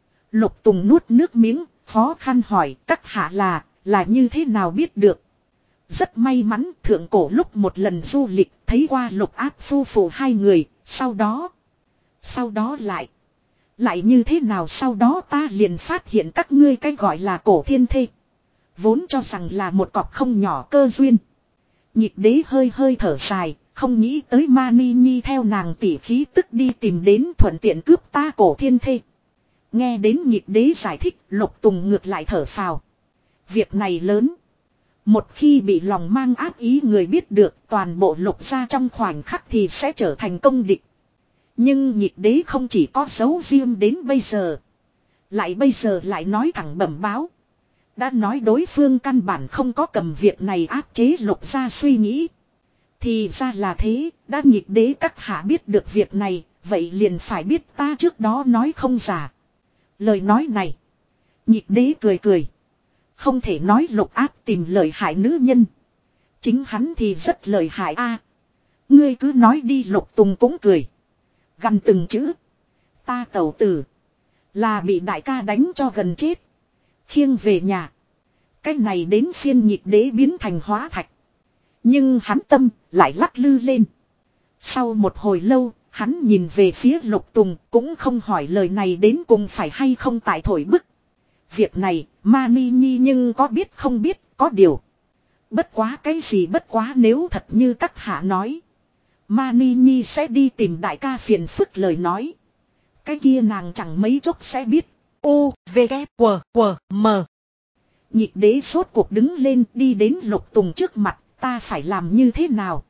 Lục Tùng nuốt nước miếng, khó khăn hỏi các hạ là, là như thế nào biết được. Rất may mắn thượng cổ lúc một lần du lịch thấy qua lục áp phu phụ hai người, sau đó. Sau đó lại. Lại như thế nào sau đó ta liền phát hiện các ngươi cái gọi là cổ thiên thê. Vốn cho rằng là một cọc không nhỏ cơ duyên. Nhịp đế hơi hơi thở dài, không nghĩ tới Mani Nhi theo nàng tỉ khí tức đi tìm đến thuận tiện cướp ta cổ thiên thê. Nghe đến nhịp đế giải thích, Lục Tùng ngược lại thở phào. Việc này lớn. Một khi bị lòng mang ác ý người biết được toàn bộ lục gia trong khoảnh khắc thì sẽ trở thành công địch. Nhưng nhịp đế không chỉ có dấu riêng đến bây giờ. Lại bây giờ lại nói thẳng bẩm báo. Đã nói đối phương căn bản không có cầm việc này áp chế lục gia suy nghĩ. Thì ra là thế, đã nhịp đế các hạ biết được việc này, vậy liền phải biết ta trước đó nói không giả. Lời nói này. Nhịp đế cười cười. Không thể nói lục áp tìm lợi hại nữ nhân. Chính hắn thì rất lợi hại a. Ngươi cứ nói đi. Lục Tùng cũng cười. Gần từng chữ. Ta tẩu tử. Là bị đại ca đánh cho gần chết. Khiêng về nhà. Cái này đến phiên nhịp đế biến thành hóa thạch. Nhưng hắn tâm lại lắc lư lên. Sau một hồi lâu, hắn nhìn về phía Lục Tùng cũng không hỏi lời này đến cùng phải hay không tại thổi bức. Việc này, Mani Nhi nhưng có biết không biết, có điều. Bất quá cái gì bất quá nếu thật như các hạ nói. Mani Nhi sẽ đi tìm đại ca phiền phức lời nói. Cái kia nàng chẳng mấy chốc sẽ biết. U, V, K, W, W, M. Nhịp đế sốt cuộc đứng lên đi đến Lục Tùng trước mặt, ta phải làm như thế nào?